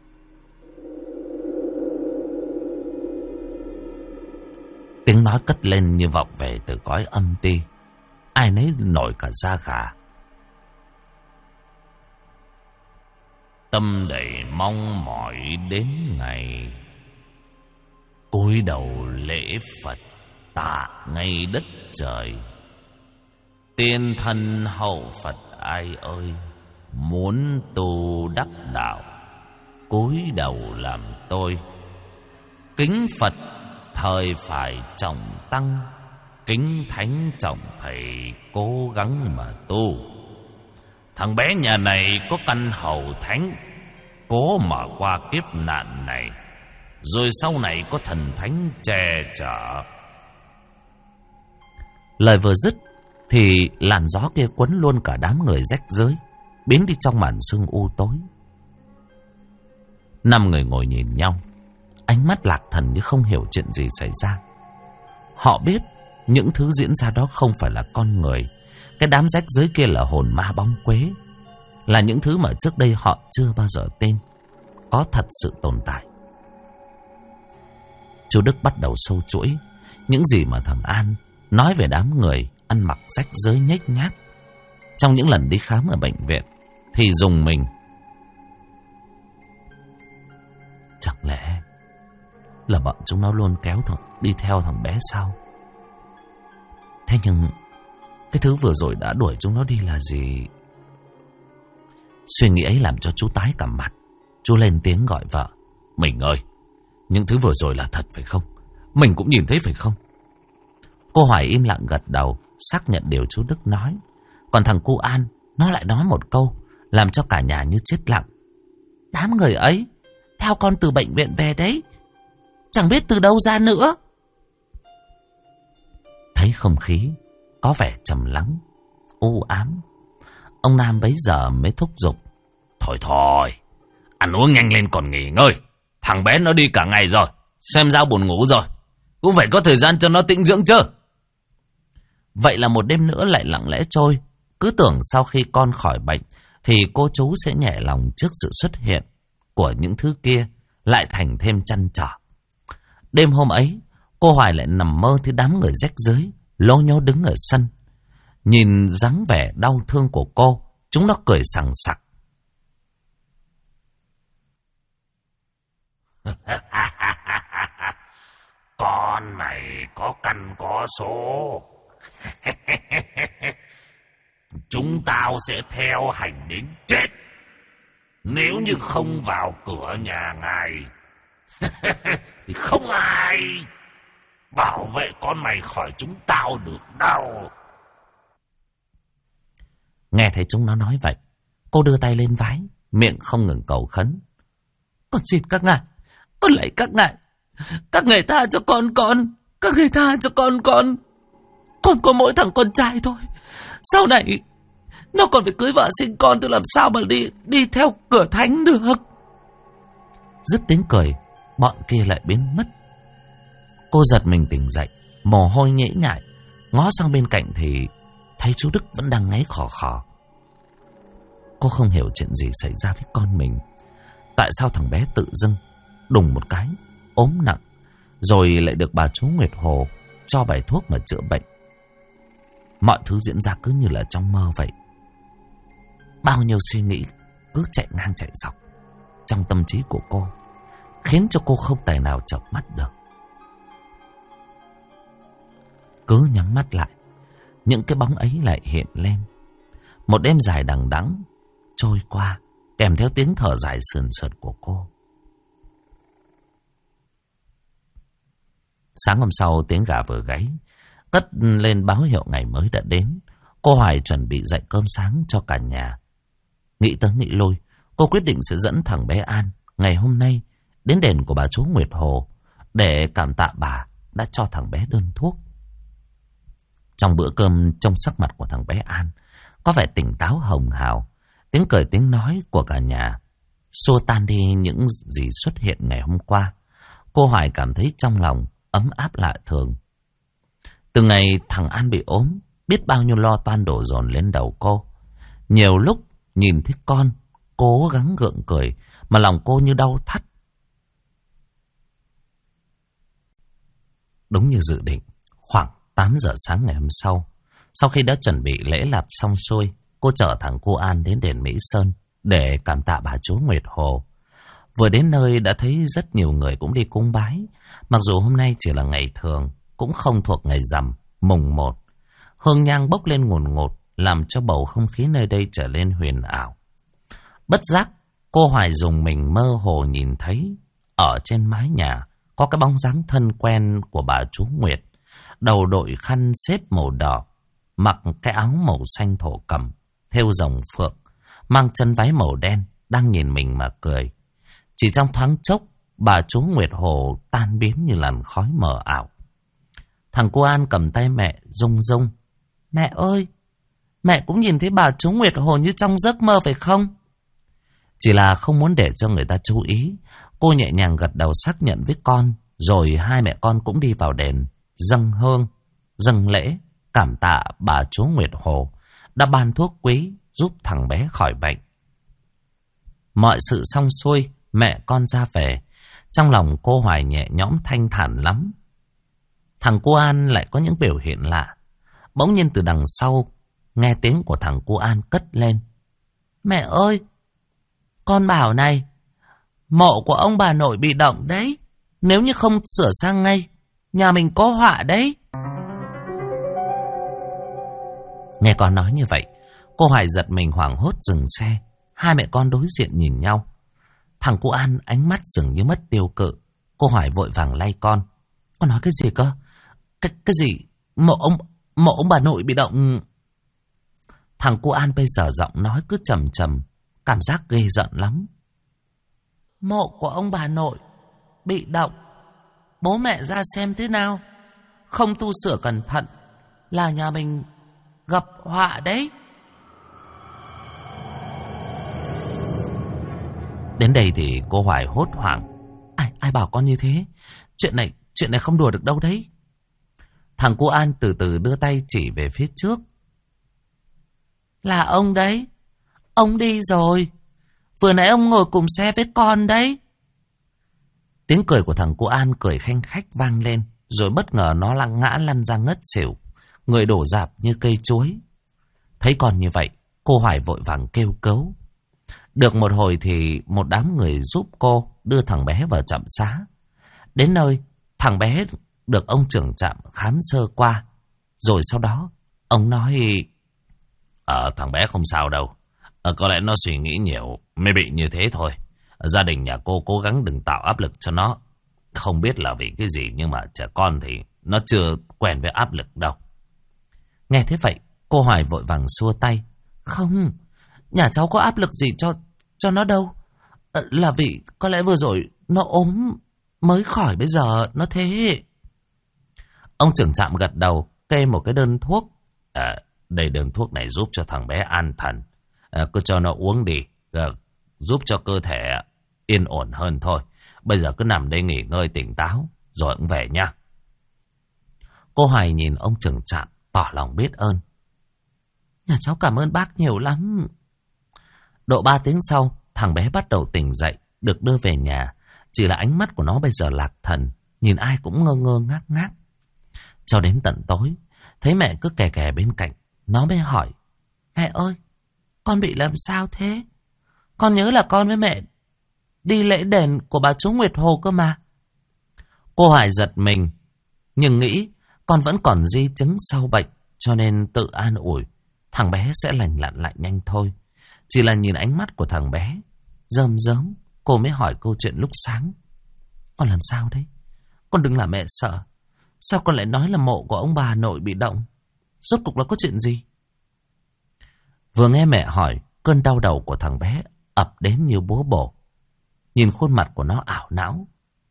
Tiếng nói cất lên như vọng về từ cõi âm ti, ai nấy nổi cả da gà. Tâm đầy mong mỏi đến ngày, cúi đầu lễ Phật tạ ngay đất trời. Tiên thân hậu Phật ai ơi, muốn tu đắc đạo, cúi đầu làm tôi. Kính Phật thời phải trọng tăng, kính thánh trọng thầy cố gắng mà tu. Thằng bé nhà này có căn hầu thánh, cố mà qua kiếp nạn này, rồi sau này có thần thánh che chở. Lời vừa dứt thì làn gió kia quấn luôn cả đám người rách rưới, biến đi trong màn sương u tối. 5 người ngồi nhìn nhau, ánh mắt lạc thần như không hiểu chuyện gì xảy ra. Họ biết những thứ diễn ra đó không phải là con người. Cái đám rách rưới kia là hồn ma bóng quế, là những thứ mà trước đây họ chưa bao giờ tin có thật sự tồn tại. Chú Đức bắt đầu sâu chuỗi những gì mà thằng An nói về đám người ăn mặc rách rưới nhếch nhác trong những lần đi khám ở bệnh viện, thì dùng mình. Chẳng lẽ là bọn chúng nó luôn kéo đi theo thằng bé sao? Thế nhưng cái thứ vừa rồi đã đuổi chúng nó đi là gì? Suy nghĩ ấy làm cho chú tái cả mặt. Chú lên tiếng gọi vợ. Mình ơi, những thứ vừa rồi là thật phải không? Mình cũng nhìn thấy phải không? Cô Hoài im lặng gật đầu, xác nhận điều chú Đức nói. Còn thằng cu An, nó lại nói một câu làm cho cả nhà như chết lặng. Đám người ấy theo con từ bệnh viện về đấy. Chẳng biết từ đâu ra nữa. Thấy không khí có vẻ trầm lắng, u ám, ông Nam bấy giờ mới thúc giục. Thôi thôi, ăn uống nhanh lên còn nghỉ ngơi. Thằng bé nó đi cả ngày rồi, xem ra buồn ngủ rồi. Cũng phải có thời gian cho nó tĩnh dưỡng chứ. Vậy là một đêm nữa lại lặng lẽ trôi. Cứ tưởng sau khi con khỏi bệnh thì cô chú sẽ nhẹ lòng trước sự xuất hiện của những thứ kia, lại thành thêm trăn trở. Đêm hôm ấy, cô Hoài lại nằm mơ thấy đám người rách rưới lố nhố đứng ở sân. Nhìn dáng vẻ đau thương của cô, chúng nó cười sằng sặc. Con này có căn có số. Chúng tao sẽ theo hành đến chết nếu như không vào cửa nhà ngài. Thì không ai bảo vệ con mày khỏi chúng tao được đâu. Nghe thấy chúng nó nói vậy, cô đưa tay lên vái, miệng không ngừng cầu khấn. Con xin các ngài, con lạy các ngài tha cho con, các ngài tha cho con có mỗi thằng con trai thôi. Sau này nó còn phải cưới vợ sinh con, tôi làm sao mà đi theo cửa thánh được. Dứt tiếng cười, bọn kia lại biến mất. Cô giật mình tỉnh dậy, mồ hôi nhễ nhại, ngó sang bên cạnh thì thấy chú Đức vẫn đang ngáy khò khò. Cô không hiểu chuyện gì xảy ra với con mình. Tại sao thằng bé tự dưng đùng một cái ốm nặng, rồi lại được bà chú Nguyệt Hồ cho bài thuốc mà chữa bệnh. Mọi thứ diễn ra cứ như là trong mơ vậy. Bao nhiêu suy nghĩ cứ chạy ngang chạy dọc trong tâm trí của cô, khiến cho cô không tài nào chợp mắt được. Cứ nhắm mắt lại, những cái bóng ấy lại hiện lên. Một đêm dài đằng đẵng trôi qua, kèm theo tiếng thở dài sườn sượt của cô. Sáng hôm sau, tiếng gà vừa gáy cất lên báo hiệu ngày mới đã đến. Cô Hoài chuẩn bị dậy cơm sáng cho cả nhà. Nghĩ tới nghĩ lui, cô quyết định sẽ dẫn thằng bé An ngày hôm nay đến đền của bà chú Nguyệt Hồ để cảm tạ bà đã cho thằng bé đơn thuốc. Trong bữa cơm, trong sắc mặt của thằng bé An có vẻ tỉnh táo hồng hào. Tiếng cười tiếng nói của cả nhà xua tan đi những gì xuất hiện ngày hôm qua. Cô Hoài cảm thấy trong lòng ấm áp lạ thường. Từ ngày thằng An bị ốm, biết bao nhiêu lo toan đổ dồn lên đầu cô. Nhiều lúc nhìn thấy con cố gắng gượng cười mà lòng cô như đau thắt. Đúng như dự định, khoảng 8 giờ sáng ngày hôm sau, sau khi đã chuẩn bị lễ lạt xong xuôi, cô chở thằng cô An đến đền Mỹ Sơn để cảm tạ bà chú Nguyệt Hồ. Vừa đến nơi đã thấy rất nhiều người cũng đi cúng bái. Mặc dù hôm nay chỉ là ngày thường, cũng không thuộc ngày rằm, mùng 1. Hương nhang bốc lên ngùn ngụt, làm cho bầu không khí nơi đây trở nên huyền ảo. Bất giác, cô Hoài dùng mình mơ hồ nhìn thấy ở trên mái nhà có cái bóng dáng thân quen của bà chú Nguyệt, đầu đội khăn xếp màu đỏ, mặc cái áo màu xanh thổ cẩm, thêu rồng phượng, mang chân váy màu đen, đang nhìn mình mà cười. Chỉ trong thoáng chốc, bà chú Nguyệt Hồ tan biến như làn khói mờ ảo. Thằng cô An cầm tay mẹ rung rung. Mẹ ơi, mẹ cũng nhìn thấy bà chú Nguyệt Hồ như trong giấc mơ phải không? Chỉ là không muốn để cho người ta chú ý, cô nhẹ nhàng gật đầu xác nhận với con, rồi hai mẹ con cũng đi vào đền, dâng hương, dâng lễ, cảm tạ bà chú Nguyệt Hồ đã ban thuốc quý giúp thằng bé khỏi bệnh. Mọi sự xong xuôi, mẹ con ra về, trong lòng cô Hoài nhẹ nhõm thanh thản lắm. Thằng cô An lại có những biểu hiện lạ. Bỗng nhiên từ đằng sau, nghe tiếng của thằng cô An cất lên. Mẹ ơi, con bảo này, mộ của ông bà nội bị động đấy. Nếu như không sửa sang ngay, nhà mình có họa đấy. Nghe con nói như vậy, cô Hoài giật mình hoảng hốt dừng xe. Hai mẹ con đối diện nhìn nhau. Thằng cô An ánh mắt dường như mất tiêu cự. Cô Hoài vội vàng lay con. Con nói cái gì cơ? Cái gì? Mộ ông bà nội bị động. Thằng cô An bây giờ giọng nói cứ trầm trầm, cảm giác ghê giận lắm. Mộ của ông bà nội bị động. Bố mẹ ra xem thế nào. Không tu sửa cẩn thận là nhà mình gặp họa đấy. Đến đây thì cô Hoài hốt hoảng. Ai bảo con như thế? Chuyện này không đùa được đâu đấy. Thằng cô An từ từ đưa tay chỉ về phía trước. Là ông đấy. Ông đi rồi. Vừa nãy ông ngồi cùng xe với con đấy. Tiếng cười của thằng cô An cười khanh khách vang lên. Rồi bất ngờ nó ngã lăn ra ngất xỉu. Người đổ rạp như cây chuối. Thấy con như vậy, cô Hoài vội vàng kêu cứu. Được một hồi thì một đám người giúp cô đưa thằng bé vào trạm xá. Đến nơi, thằng bé được ông trưởng trạm khám sơ qua. Rồi sau đó, ông nói... thằng bé không sao đâu. Có lẽ nó suy nghĩ nhiều mới bị như thế thôi. Gia đình nhà cô cố gắng đừng tạo áp lực cho nó. Không biết là vì cái gì nhưng mà trẻ con thì nó chưa quen với áp lực đâu. Nghe thế vậy, cô Hoài vội vàng xua tay. Không, nhà cháu có áp lực gì cho nó đâu. Là vì có lẽ vừa rồi nó ốm mới khỏi bây giờ nó thế. Ông trưởng trạm gật đầu, kê một cái đơn thuốc. Đây đơn thuốc này giúp cho thằng bé an thần. Cứ cho nó uống đi, giúp cho cơ thể yên ổn hơn thôi. Bây giờ cứ nằm đây nghỉ ngơi tỉnh táo, rồi cũng về nha. Cô Hoài nhìn ông trưởng trạm tỏ lòng biết ơn. Nhà cháu cảm ơn bác nhiều lắm. Độ 3 tiếng sau, thằng bé bắt đầu tỉnh dậy, được đưa về nhà. Chỉ là ánh mắt của nó bây giờ lạc thần, nhìn ai cũng ngơ ngơ ngác ngác. Cho đến tận tối, thấy mẹ cứ kè kè bên cạnh, nó mới hỏi. Mẹ ơi, con bị làm sao thế? Con nhớ là con với mẹ đi lễ đền của bà chú Nguyệt Hồ cơ mà. Cô Hoài giật mình, nhưng nghĩ con vẫn còn di chứng sau bệnh, cho nên tự an ủi. Thằng bé sẽ lành lặn lại nhanh thôi. Chỉ là nhìn ánh mắt của thằng bé rơm rớm, cô mới hỏi câu chuyện lúc sáng. Con làm sao đấy? Con đừng làm mẹ sợ. Sao con lại nói là mộ của ông bà nội bị động? Rốt cục là có chuyện gì? Vừa nghe mẹ hỏi, cơn đau đầu của thằng bé ập đến như búa bổ. Nhìn khuôn mặt của nó ảo não.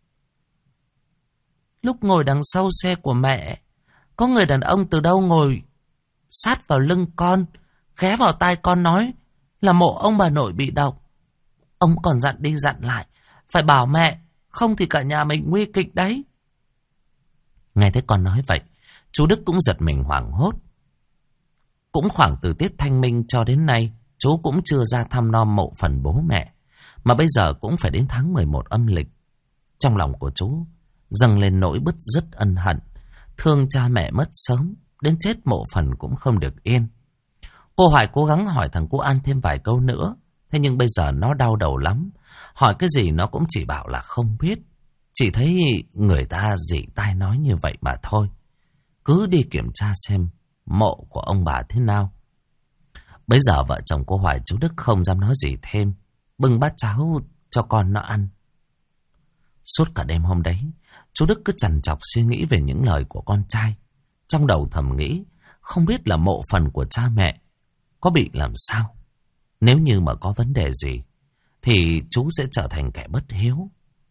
Lúc ngồi đằng sau xe của mẹ, có người đàn ông từ đâu ngồi sát vào lưng con, ghé vào tai con nói là mộ ông bà nội bị độc. Ông còn dặn đi dặn lại, phải bảo mẹ, không thì cả nhà mình nguy kịch đấy. Nghe thấy con nói vậy, chú Đức cũng giật mình hoảng hốt. Cũng khoảng từ Tết Thanh Minh cho đến nay, chú cũng chưa ra thăm nom mộ phần bố mẹ. Mà bây giờ cũng phải đến tháng 11 âm lịch. Trong lòng của chú dâng lên nỗi bứt rứt ân hận. Thương cha mẹ mất sớm, đến chết mộ phần cũng không được yên. Cô Hoài cố gắng hỏi thằng cô An thêm vài câu nữa. Thế nhưng bây giờ nó đau đầu lắm. Hỏi cái gì nó cũng chỉ bảo là không biết. Chỉ thấy người ta dị tai nói như vậy mà thôi. Cứ đi kiểm tra xem mộ của ông bà thế nào. Bây giờ vợ chồng cô Hoài chú Đức không dám nói gì thêm. Bưng bát cháo cho con nó ăn. Suốt cả đêm hôm đấy, chú Đức cứ trằn trọc suy nghĩ về những lời của con trai. Trong đầu thầm nghĩ, không biết là mộ phần của cha mẹ có bị làm sao. Nếu như mà có vấn đề gì, thì chú sẽ trở thành kẻ bất hiếu.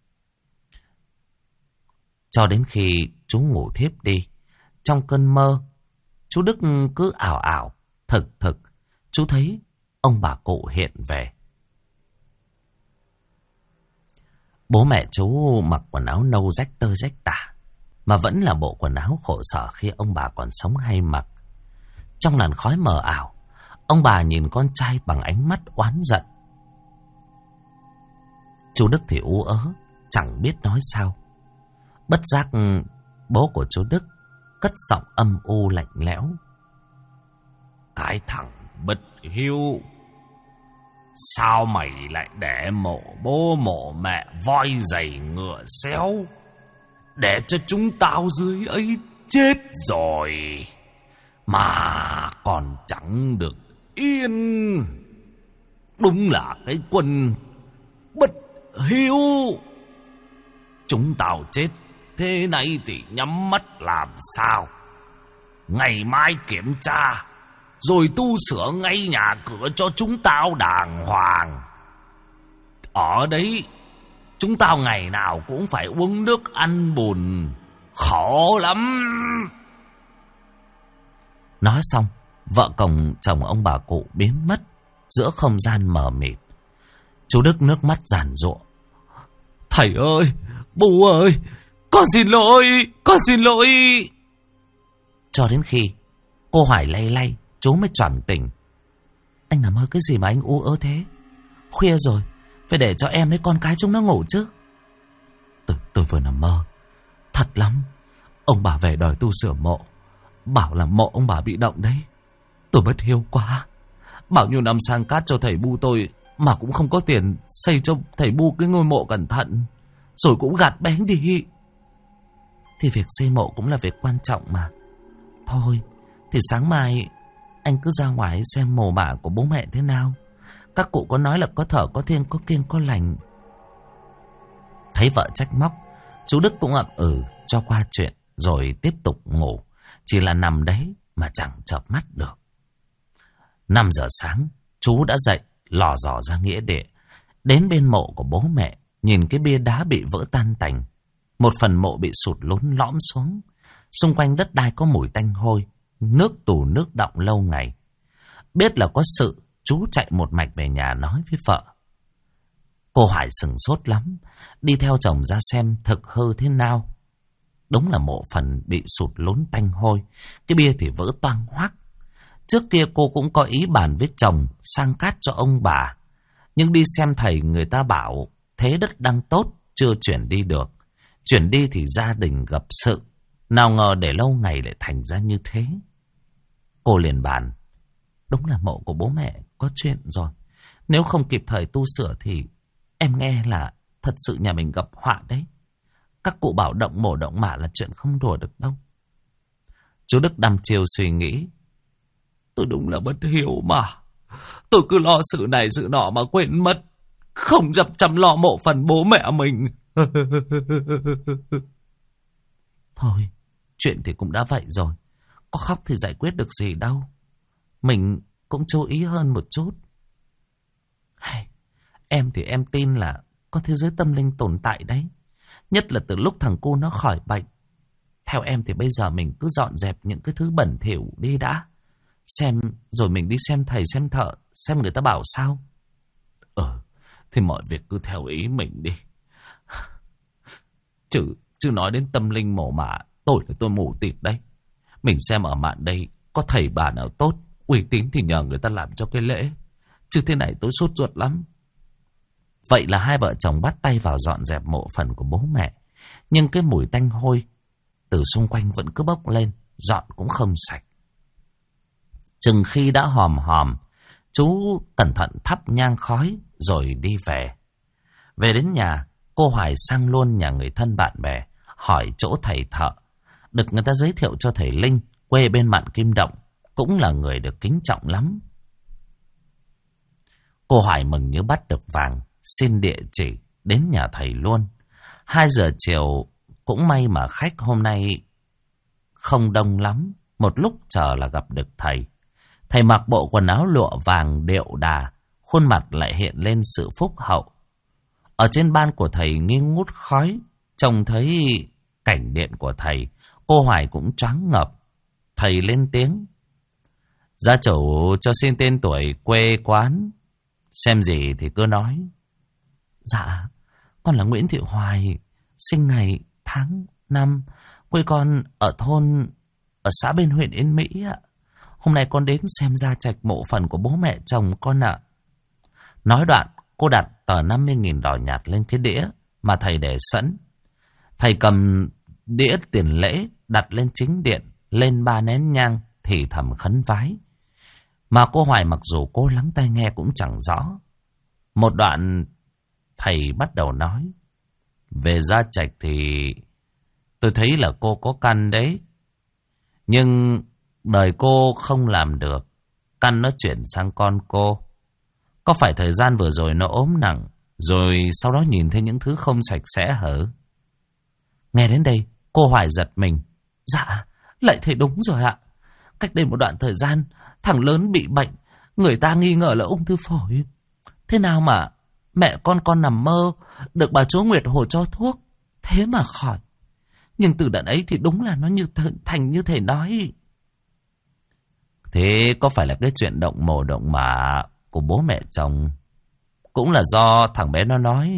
Cho đến khi chú ngủ thiếp đi, trong cơn mơ, chú Đức cứ ảo ảo, thực, chú thấy ông bà cụ hiện về. Bố mẹ chú mặc quần áo nâu rách tơ rách tả, mà vẫn là bộ quần áo khổ sở khi ông bà còn sống hay mặc. Trong làn khói mờ ảo, ông bà nhìn con trai bằng ánh mắt oán giận. Chú Đức thì ú ớ, chẳng biết nói sao. Bất giác bố của chú Đức cất giọng âm u lạnh lẽo. Cái thằng bất hiếu, sao mày lại để mộ bố mộ mẹ voi giày ngựa xéo, để cho chúng tao dưới ấy chết rồi mà còn chẳng được yên. Đúng là cái quân bất hiếu. Chúng tao chết thế này thì nhắm mắt làm sao? Ngày mai kiểm tra, rồi tu sửa ngay nhà cửa cho chúng tao đàng hoàng. Ở đấy chúng tao ngày nào cũng phải uống nước ăn bùn, khổ lắm. Nói xong, vợ chồng ông bà cụ biến mất giữa không gian mờ mịt. Chú Đức nước mắt giàn giụa. Thầy ơi, bố ơi, con xin lỗi, con xin lỗi. Cho đến khi cô Hoài lay lay, chú mới choàng tỉnh. Anh nằm mơ cái gì mà anh u ớ thế? Khuya rồi, phải để cho em với con cái chúng nó ngủ chứ. Tôi vừa nằm mơ. Thật lắm, ông bà về đòi tu sửa mộ, bảo là mộ ông bà bị động đấy. Tôi bất hiếu quá. Bao nhiêu năm sang cát cho thầy Bu tôi mà cũng không có tiền xây cho thầy Bu cái ngôi mộ cẩn thận, rồi cũng gạt bén đi. Thì việc xây mộ cũng là việc quan trọng mà. Thôi, thì sáng mai anh cứ ra ngoài xem mồ mả của bố mẹ thế nào. Các cụ có nói là có thở, có thiêng, có kiêng, có lành. Thấy vợ trách móc, chú Đức cũng ậm cho qua chuyện, rồi tiếp tục ngủ. Chỉ là nằm đấy mà chẳng chợp mắt được. 5 giờ sáng, chú đã dậy, lò dò ra nghĩa địa. Đến bên mộ của bố mẹ, nhìn cái bia đá bị vỡ tan tành. Một phần mộ bị sụt lún lõm xuống. Xung quanh đất đai có mùi tanh hôi, nước tù nước đọng lâu ngày. Biết là có sự, chú chạy một mạch về nhà nói với vợ. Cô Hoài sửng sốt lắm, đi theo chồng ra xem thực hư thế nào. Đúng là mộ phần bị sụt lún tanh hôi, cái bia thì vỡ toang hoác. Trước kia cô cũng có ý bàn với chồng sang cát cho ông bà. Nhưng đi xem thầy người ta bảo thế đất đang tốt, chưa chuyển đi được. Chuyển đi thì gia đình gặp sự. Nào ngờ để lâu ngày lại thành ra như thế. Cô liền bàn. Đúng là mộ của bố mẹ có chuyện rồi. Nếu không kịp thời tu sửa thì em nghe là thật sự nhà mình gặp họa đấy. Các cụ bảo động mổ động mả là chuyện không đùa được đâu. Chú Đức đăm chiêu suy nghĩ. Tôi đúng là bất hiếu mà. Tôi cứ lo sự này sự nọ mà quên mất. Không chăm lo mộ phần bố mẹ mình. Thôi, chuyện thì cũng đã vậy rồi. Có khóc thì giải quyết được gì đâu. Mình cũng chú ý hơn một chút. Em thì em tin là có thế giới tâm linh tồn tại đấy. Nhất là từ lúc thằng cu nó khỏi bệnh. Theo em thì bây giờ mình cứ dọn dẹp những cái thứ bẩn thỉu đi đã. Xem rồi mình đi xem thầy xem thợ, xem người ta bảo sao. Thì mọi việc cứ theo ý mình đi. Chứ nói đến tâm linh mồ mả, tôi mù tịt đấy. Mình xem ở mạn đây có thầy bà nào tốt, uy tín thì nhờ người ta làm cho cái lễ. Chứ thế này tôi sốt ruột lắm. Vậy là hai vợ chồng bắt tay vào dọn dẹp mộ phần của bố mẹ. Nhưng cái mùi tanh hôi từ xung quanh vẫn cứ bốc lên, dọn cũng không sạch. Chừng khi đã hòm hòm, chú cẩn thận thắp nhang khói rồi đi về. Về đến nhà, cô Hoài sang luôn nhà người thân bạn bè, hỏi chỗ thầy thợ. Được người ta giới thiệu cho thầy Linh, quê bên Mạn Kim Động, cũng là người được kính trọng lắm. Cô Hoài mừng như bắt được vàng, xin địa chỉ, đến nhà thầy luôn. 2 giờ chiều, cũng may mà khách hôm nay không đông lắm. Một lúc chờ là gặp được thầy. Thầy mặc bộ quần áo lụa vàng điệu đà, khuôn mặt lại hiện lên sự phúc hậu. Ở trên ban của thầy nghi ngút khói, trông thấy cảnh điện của thầy, cô Hoài cũng choáng ngợp. Thầy lên tiếng. Gia chủ cho xin tên tuổi quê quán, xem gì thì cứ nói. Dạ, con là Nguyễn Thị Hoài, sinh ngày tháng năm, quê con ở thôn, ở xã bên huyện Yên Mỹ ạ. Hôm nay con đến xem gia trạch mộ phần của bố mẹ chồng con ạ. Nói đoạn, cô đặt tờ 50.000 đỏ nhạt lên cái đĩa mà thầy để sẵn. Thầy cầm đĩa tiền lễ đặt lên chính điện, lên 3 nén nhang thì thầm khấn vái. Mà cô Hoài mặc dù cô lắng tai nghe cũng chẳng rõ. Một đoạn thầy bắt đầu nói. Về gia trạch thì tôi thấy là cô có căn đấy. Nhưng đời cô không làm được. Căn nó chuyển sang con cô. Có phải thời gian vừa rồi nó ốm nặng, rồi sau đó nhìn thấy những thứ không sạch sẽ hả? Nghe đến đây, cô Hoài giật mình. Dạ, lại thấy đúng rồi ạ. Cách đây một đoạn thời gian, thằng lớn bị bệnh, người ta nghi ngờ là ung thư phổi. Thế nào mà Mẹ con nằm mơ, được bà chúa Nguyệt Hồ cho thuốc, thế mà khỏi. Nhưng từ đợt ấy thì đúng là nó thành như thầy nói. Thế có phải là cái chuyện động mồ động mả của bố mẹ chồng cũng là do thằng bé nó nói?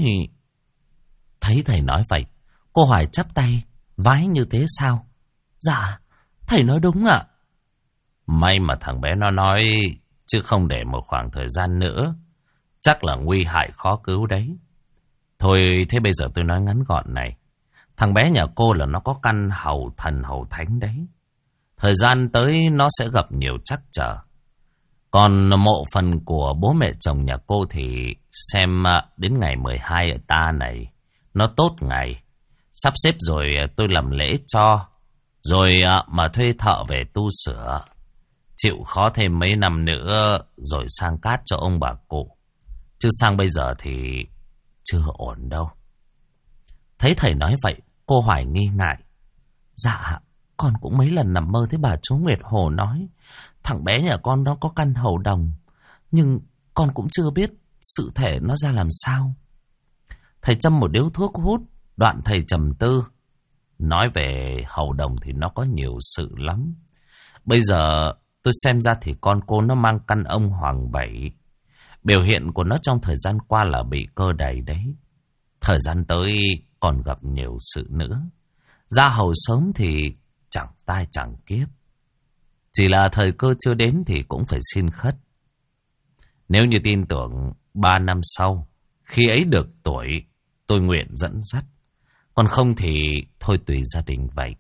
Thấy thầy nói vậy, cô Hoài chắp tay, vái như thế sao? Dạ, thầy nói đúng ạ. May mà thằng bé nó nói, chứ không để một khoảng thời gian nữa, chắc là nguy hại khó cứu đấy. Thôi, thế bây giờ tôi nói ngắn gọn này. Thằng bé nhà cô là nó có căn hầu thần hầu thánh đấy. Thời gian tới nó sẽ gặp nhiều trắc trở. Còn mộ phần của bố mẹ chồng nhà cô thì xem đến ngày 12 ở ta này, nó tốt ngày. Sắp xếp rồi tôi làm lễ cho, rồi mà thuê thợ về tu sửa. Chịu khó thêm mấy năm nữa rồi sang cát cho ông bà cụ. Chứ sang bây giờ thì chưa ổn đâu. Thấy thầy nói vậy, cô Hoài nghi ngại. Dạ, con cũng mấy lần nằm mơ thấy bà chúa Nguyệt Hồ nói thằng bé nhà con nó có căn hầu đồng, nhưng con cũng chưa biết sự thể nó ra làm sao. Thầy châm một điếu thuốc hút, đoạn thầy trầm tư. Nói về hầu đồng thì nó có nhiều sự lắm. Bây giờ tôi xem ra thì con cô nó mang căn ông Hoàng Bảy. Biểu hiện của nó trong thời gian qua là bị cơ đầy đấy. Thời gian tới còn gặp nhiều sự nữa. Ra hầu sớm thì chẳng tai chẳng kiếp. Chỉ là thời cơ chưa đến thì cũng phải xin khất. Nếu như tin tưởng 3 năm sau, khi ấy được tuổi, tôi nguyện dẫn dắt. Còn không thì thôi tùy gia đình vậy.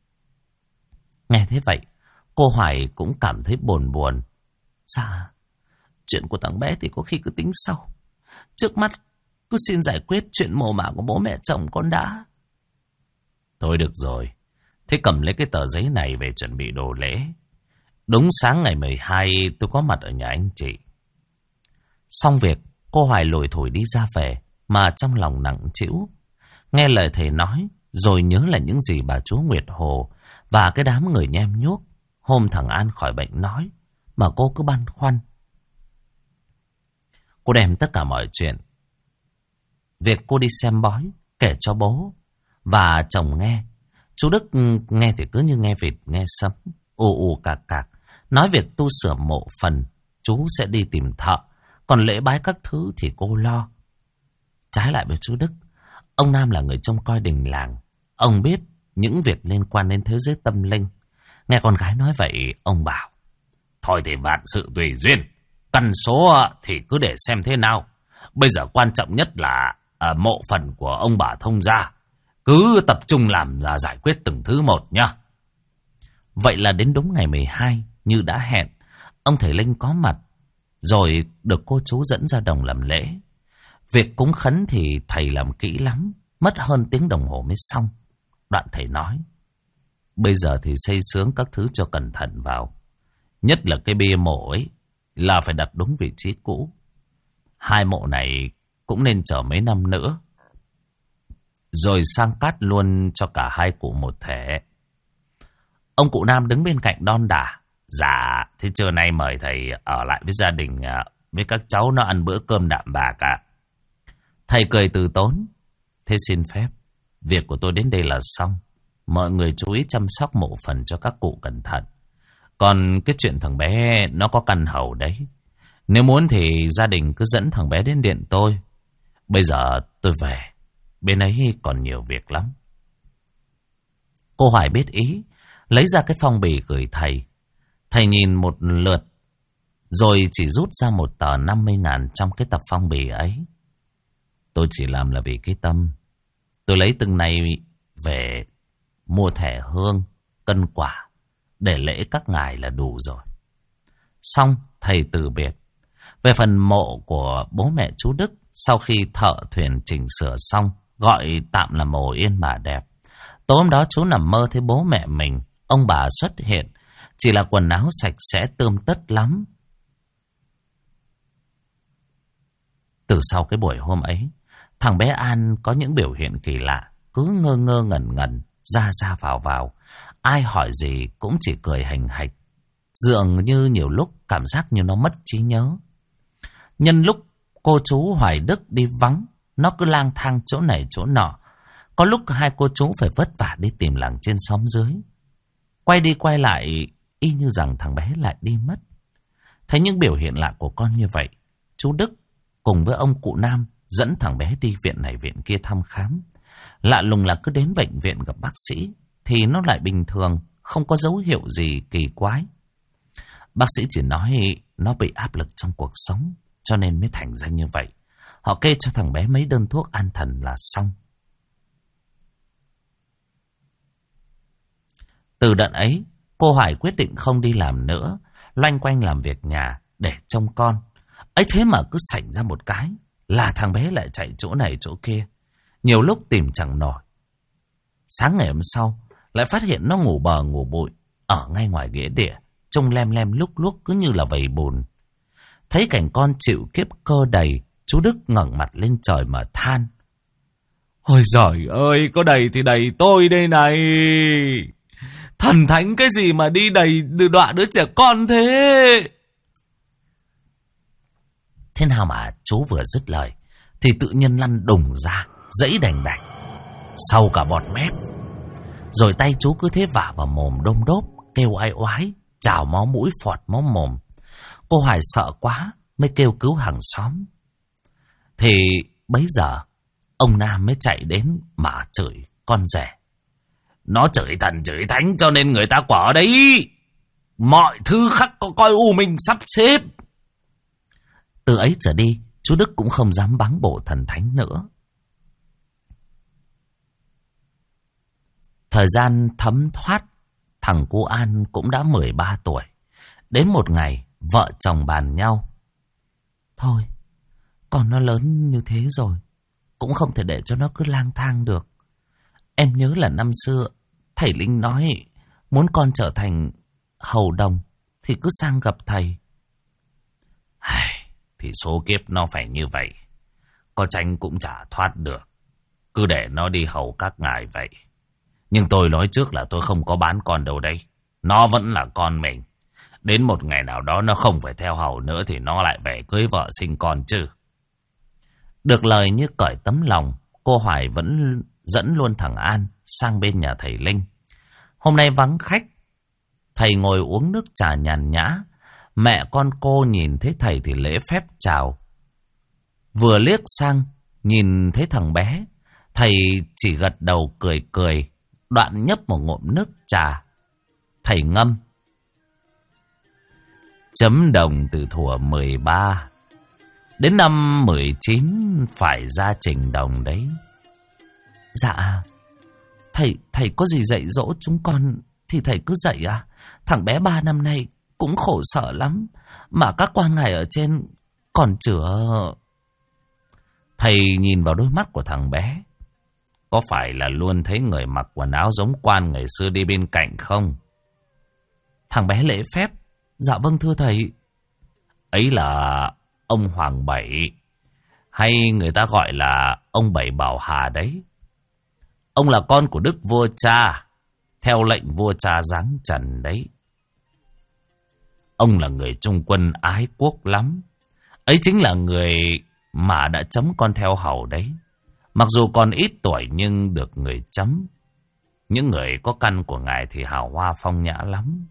Nghe thế vậy, cô Hoài cũng cảm thấy buồn buồn. Dạ, chuyện của thằng bé thì có khi cứ tính sau. Trước mắt cứ xin giải quyết chuyện mồ mả của bố mẹ chồng con đã. Thôi được rồi. Thế cầm lấy cái tờ giấy này về chuẩn bị đồ lễ. Đúng sáng ngày 12 tôi có mặt ở nhà anh chị. Xong việc, cô Hoài lủi thủi đi ra về, mà trong lòng nặng trĩu. Nghe lời thầy nói, rồi nhớ lại những gì bà chúa Nguyệt Hồ và cái đám người nhem nhuốc hôm thằng An khỏi bệnh nói, mà cô cứ băn khoăn. Cô đem tất cả mọi chuyện, việc cô đi xem bói, kể cho bố và chồng nghe. Chú Đức nghe thì cứ như nghe vịt nghe sấm, ù cạc cạc. Nói việc tu sửa mộ phần, chú sẽ đi tìm thợ. Còn lễ bái các thứ thì cô lo. Trái lại với chú Đức, ông Nam là người trông coi đình làng. Ông biết những việc liên quan đến thế giới tâm linh. Nghe con gái nói vậy, ông bảo: thôi thì vạn sự tùy duyên. Căn số thì cứ để xem thế nào. Bây giờ quan trọng nhất là mộ phần của ông bà thông gia. Cứ tập trung làm ra giải quyết từng thứ một nhá. Vậy là đến đúng ngày 12 như đã hẹn, ông thầy Linh có mặt, rồi được cô chú dẫn ra đồng làm lễ. Việc cúng khấn thì thầy làm kỹ lắm, mất hơn tiếng đồng hồ mới xong. Đoạn thầy nói: bây giờ thì xây xướng các thứ cho cẩn thận vào. Nhất là cái bia mộ ấy là phải đặt đúng vị trí cũ. Hai mộ này cũng nên chờ mấy năm nữa, rồi sang cát luôn cho cả hai cụ một thể. Ông cụ Nam đứng bên cạnh đon đả: dạ, thế trưa nay mời thầy ở lại với gia đình, với các cháu nó ăn bữa cơm đạm bạc ạ. Thầy cười từ tốn: thế xin phép, việc của tôi đến đây là xong. Mọi người chú ý chăm sóc mộ phần cho các cụ cẩn thận. Còn cái chuyện thằng bé nó có căn hầu đấy, nếu muốn thì gia đình cứ dẫn thằng bé đến điện tôi. Bây giờ tôi về, bên ấy còn nhiều việc lắm. Cô Hoài biết ý, lấy ra cái phong bì gửi thầy. Thầy nhìn một lượt, rồi chỉ rút ra một tờ 50.000 trong cái tập phong bì ấy. Tôi chỉ làm là vì cái tâm. Tôi lấy từng này về mua thẻ hương, cân quả để lễ các ngài là đủ rồi. Xong, thầy từ biệt. Về phần mộ của bố mẹ chú Đức, sau khi thợ thuyền chỉnh sửa xong, gọi tạm là mồ yên mà đẹp. Tối hôm đó chú nằm mơ thấy bố mẹ mình, ông bà xuất hiện, chỉ là quần áo sạch sẽ tươm tất lắm. Từ sau cái buổi hôm ấy, thằng bé An có những biểu hiện kỳ lạ, cứ ngơ ngơ ngẩn ngẩn, ra ra vào. Ai hỏi gì cũng chỉ cười hành hạch. Dường như nhiều lúc cảm giác như nó mất trí nhớ. Nhân lúc cô chú Hoài Đức đi vắng, nó cứ lang thang chỗ này chỗ nọ. Có lúc hai cô chú phải vất vả đi tìm làng trên xóm dưới. Quay đi quay lại, y như rằng thằng bé lại đi mất. Thấy những biểu hiện lạ của con như vậy, chú Đức cùng với ông cụ Nam dẫn thằng bé đi viện này viện kia thăm khám. Lạ lùng là cứ đến bệnh viện gặp bác sĩ thì nó lại bình thường, không có dấu hiệu gì kỳ quái. Bác sĩ chỉ nói nó bị áp lực trong cuộc sống, cho nên mới thành ra như vậy. Họ kê cho thằng bé mấy đơn thuốc an thần là xong. Từ đợt ấy, cô Hoài quyết định không đi làm nữa, loanh quanh làm việc nhà để trông con. Ấy thế mà cứ sảnh ra một cái là thằng bé lại chạy chỗ này chỗ kia, nhiều lúc tìm chẳng nổi. Sáng ngày hôm sau, lại phát hiện nó ngủ bờ ngủ bụi ở ngay ngoài nghĩa địa, trông lem lem lúc lúc cứ như là vầy bùn. Thấy cảnh con chịu kiếp cơ đầy, chú Đức ngẩng mặt lên trời mà than: ôi giời ơi, có đầy thì đầy tôi đây này. Thần thánh cái gì mà đi đầy đọa đứa trẻ con thế. Thế nào mà chú vừa dứt lời thì tự nhiên lăn đùng ra, dẫy đành đạch, sau cả bọt mép. Rồi tay chú cứ thế vả vào mồm đôm đốp, kêu ai oái, trào máu mũi phọt máu mồm. Cô Hoài sợ quá mới kêu cứu hàng xóm. Thì bấy giờ ông Nam mới chạy đến mà chửi con rể. Nó chửi thần chửi thánh cho nên người ta quả đấy. Mọi thứ khắc có coi u mình sắp xếp. Từ ấy trở đi, chú Đức cũng không dám báng bổ thần thánh nữa. Thời gian thấm thoát, thằng cô An cũng đã 13 tuổi. Đến một ngày, vợ chồng bàn nhau: thôi, con nó lớn như thế rồi, cũng không thể để cho nó cứ lang thang được. Em nhớ là năm xưa, thầy Linh nói muốn con trở thành hầu đồng thì cứ sang gặp thầy. Thì số kiếp nó phải như vậy, có tranh cũng chả thoát được. Cứ để nó đi hầu các ngài vậy. Nhưng tôi nói trước là tôi không có bán con đâu đây. Nó vẫn là con mình. Đến một ngày nào đó nó không phải theo hầu nữa thì nó lại về cưới vợ sinh con chứ. Được lời như cởi tấm lòng, cô Hoài vẫn dẫn luôn thằng An sang bên nhà thầy Linh. Hôm nay vắng khách, thầy ngồi uống nước trà nhàn nhã. Mẹ con cô nhìn thấy thầy thì lễ phép chào. Vừa liếc sang, nhìn thấy thằng bé, thầy chỉ gật đầu cười cười, đoạn nhấp một ngụm nước trà. Thầy ngâm: chấm đồng từ thuở 13, đến năm 19 phải ra trình đồng đấy. Dạ, thầy có gì dạy dỗ chúng con thì thầy cứ dạy à. Thằng bé 3 năm nay cũng khổ sở lắm, mà các quan ngài ở trên còn chữa. Thầy nhìn vào đôi mắt của thằng bé. Có phải là luôn thấy người mặc quần áo giống quan ngày xưa đi bên cạnh không? Thằng bé lễ phép: dạ vâng thưa thầy. Ấy là ông Hoàng Bảy, hay người ta gọi là ông Bảy Bảo Hà đấy. Ông là con của Đức vua cha, theo lệnh vua cha giáng trần đấy. Ông là người trung quân ái quốc lắm. Ấy chính là người mà đã chấm con theo hầu đấy. Mặc dù còn ít tuổi nhưng được người chấm. Những người có căn của ngài thì hào hoa phong nhã lắm.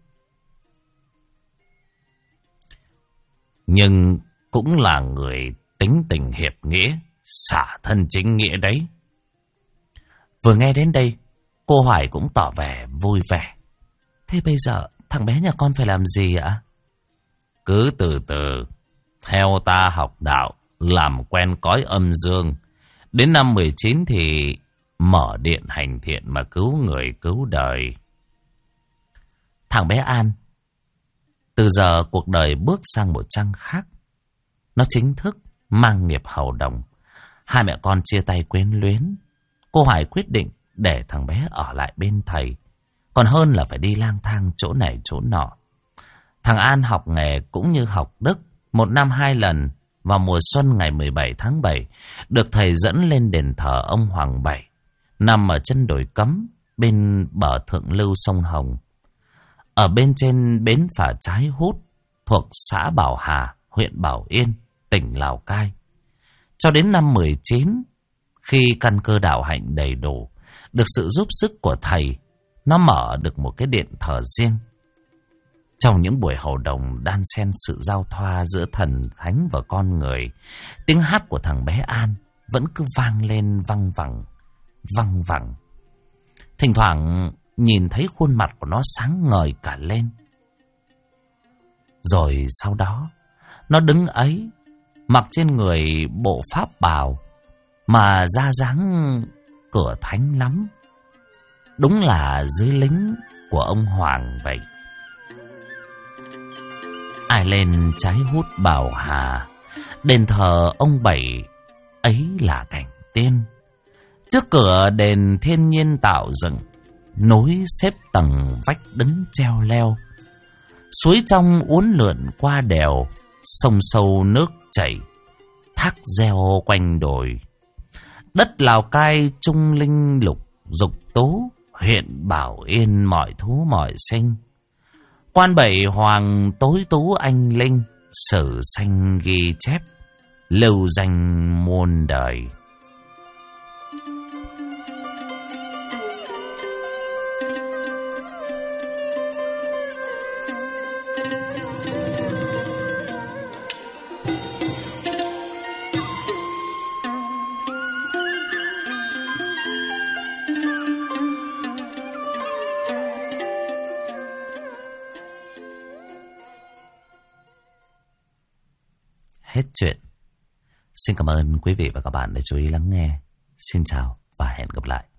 Nhưng cũng là người tính tình hiệp nghĩa, xả thân chính nghĩa đấy. Vừa nghe đến đây, cô Hoài cũng tỏ vẻ vui vẻ. Thế bây giờ thằng bé nhà con phải làm gì ạ? Cứ từ từ, theo ta học đạo, làm quen cõi âm dương. Đến năm 19 thì mở điện hành thiện mà cứu người cứu đời. Thằng bé An, từ giờ cuộc đời bước sang một trang khác. Nó chính thức mang nghiệp hầu đồng. Hai mẹ con chia tay quyến luyến. Cô Hoài quyết định để thằng bé ở lại bên thầy, còn hơn là phải đi lang thang chỗ này chỗ nọ. Thằng An học nghề cũng như học đức, 1 năm 2 lần. Vào mùa xuân ngày 17 tháng 7, được thầy dẫn lên đền thờ ông Hoàng Bảy, nằm ở chân đồi Cấm, bên bờ thượng lưu sông Hồng. Ở bên trên bến phà Trái Hút, thuộc xã Bảo Hà, huyện Bảo Yên, tỉnh Lào Cai. Cho đến năm 19, khi căn cơ đạo hạnh đầy đủ, được sự giúp sức của thầy, nó mở được một cái điện thờ riêng. Trong những buổi hầu đồng đan xen sự giao thoa giữa thần thánh và con người, tiếng hát của thằng bé An vẫn cứ vang lên văng vẳng. Thỉnh thoảng nhìn thấy khuôn mặt của nó sáng ngời cả lên. Rồi sau đó, nó đứng ấy, mặc trên người bộ pháp bào, mà ra dáng cửa thánh lắm. Đúng là dưới lính của ông Hoàng vậy. Ai lên trái hút bảo hà, đền thờ ông Bảy ấy là cảnh tiên. Trước cửa đền thiên nhiên tạo dựng, nối xếp tầng vách đứng treo leo. Suối trong uốn lượn qua đèo, sông sâu nước chảy, thác reo quanh đồi. Đất Lào Cai trung linh lục dục tố, huyện Bảo Yên mọi thú mọi sinh. Quan Bảy Hoàng tối tú anh linh, sử sanh ghi chép, lưu danh muôn đời. Hết chuyện. Xin cảm ơn quý vị và các bạn đã chú ý lắng nghe. Xin chào và hẹn gặp lại.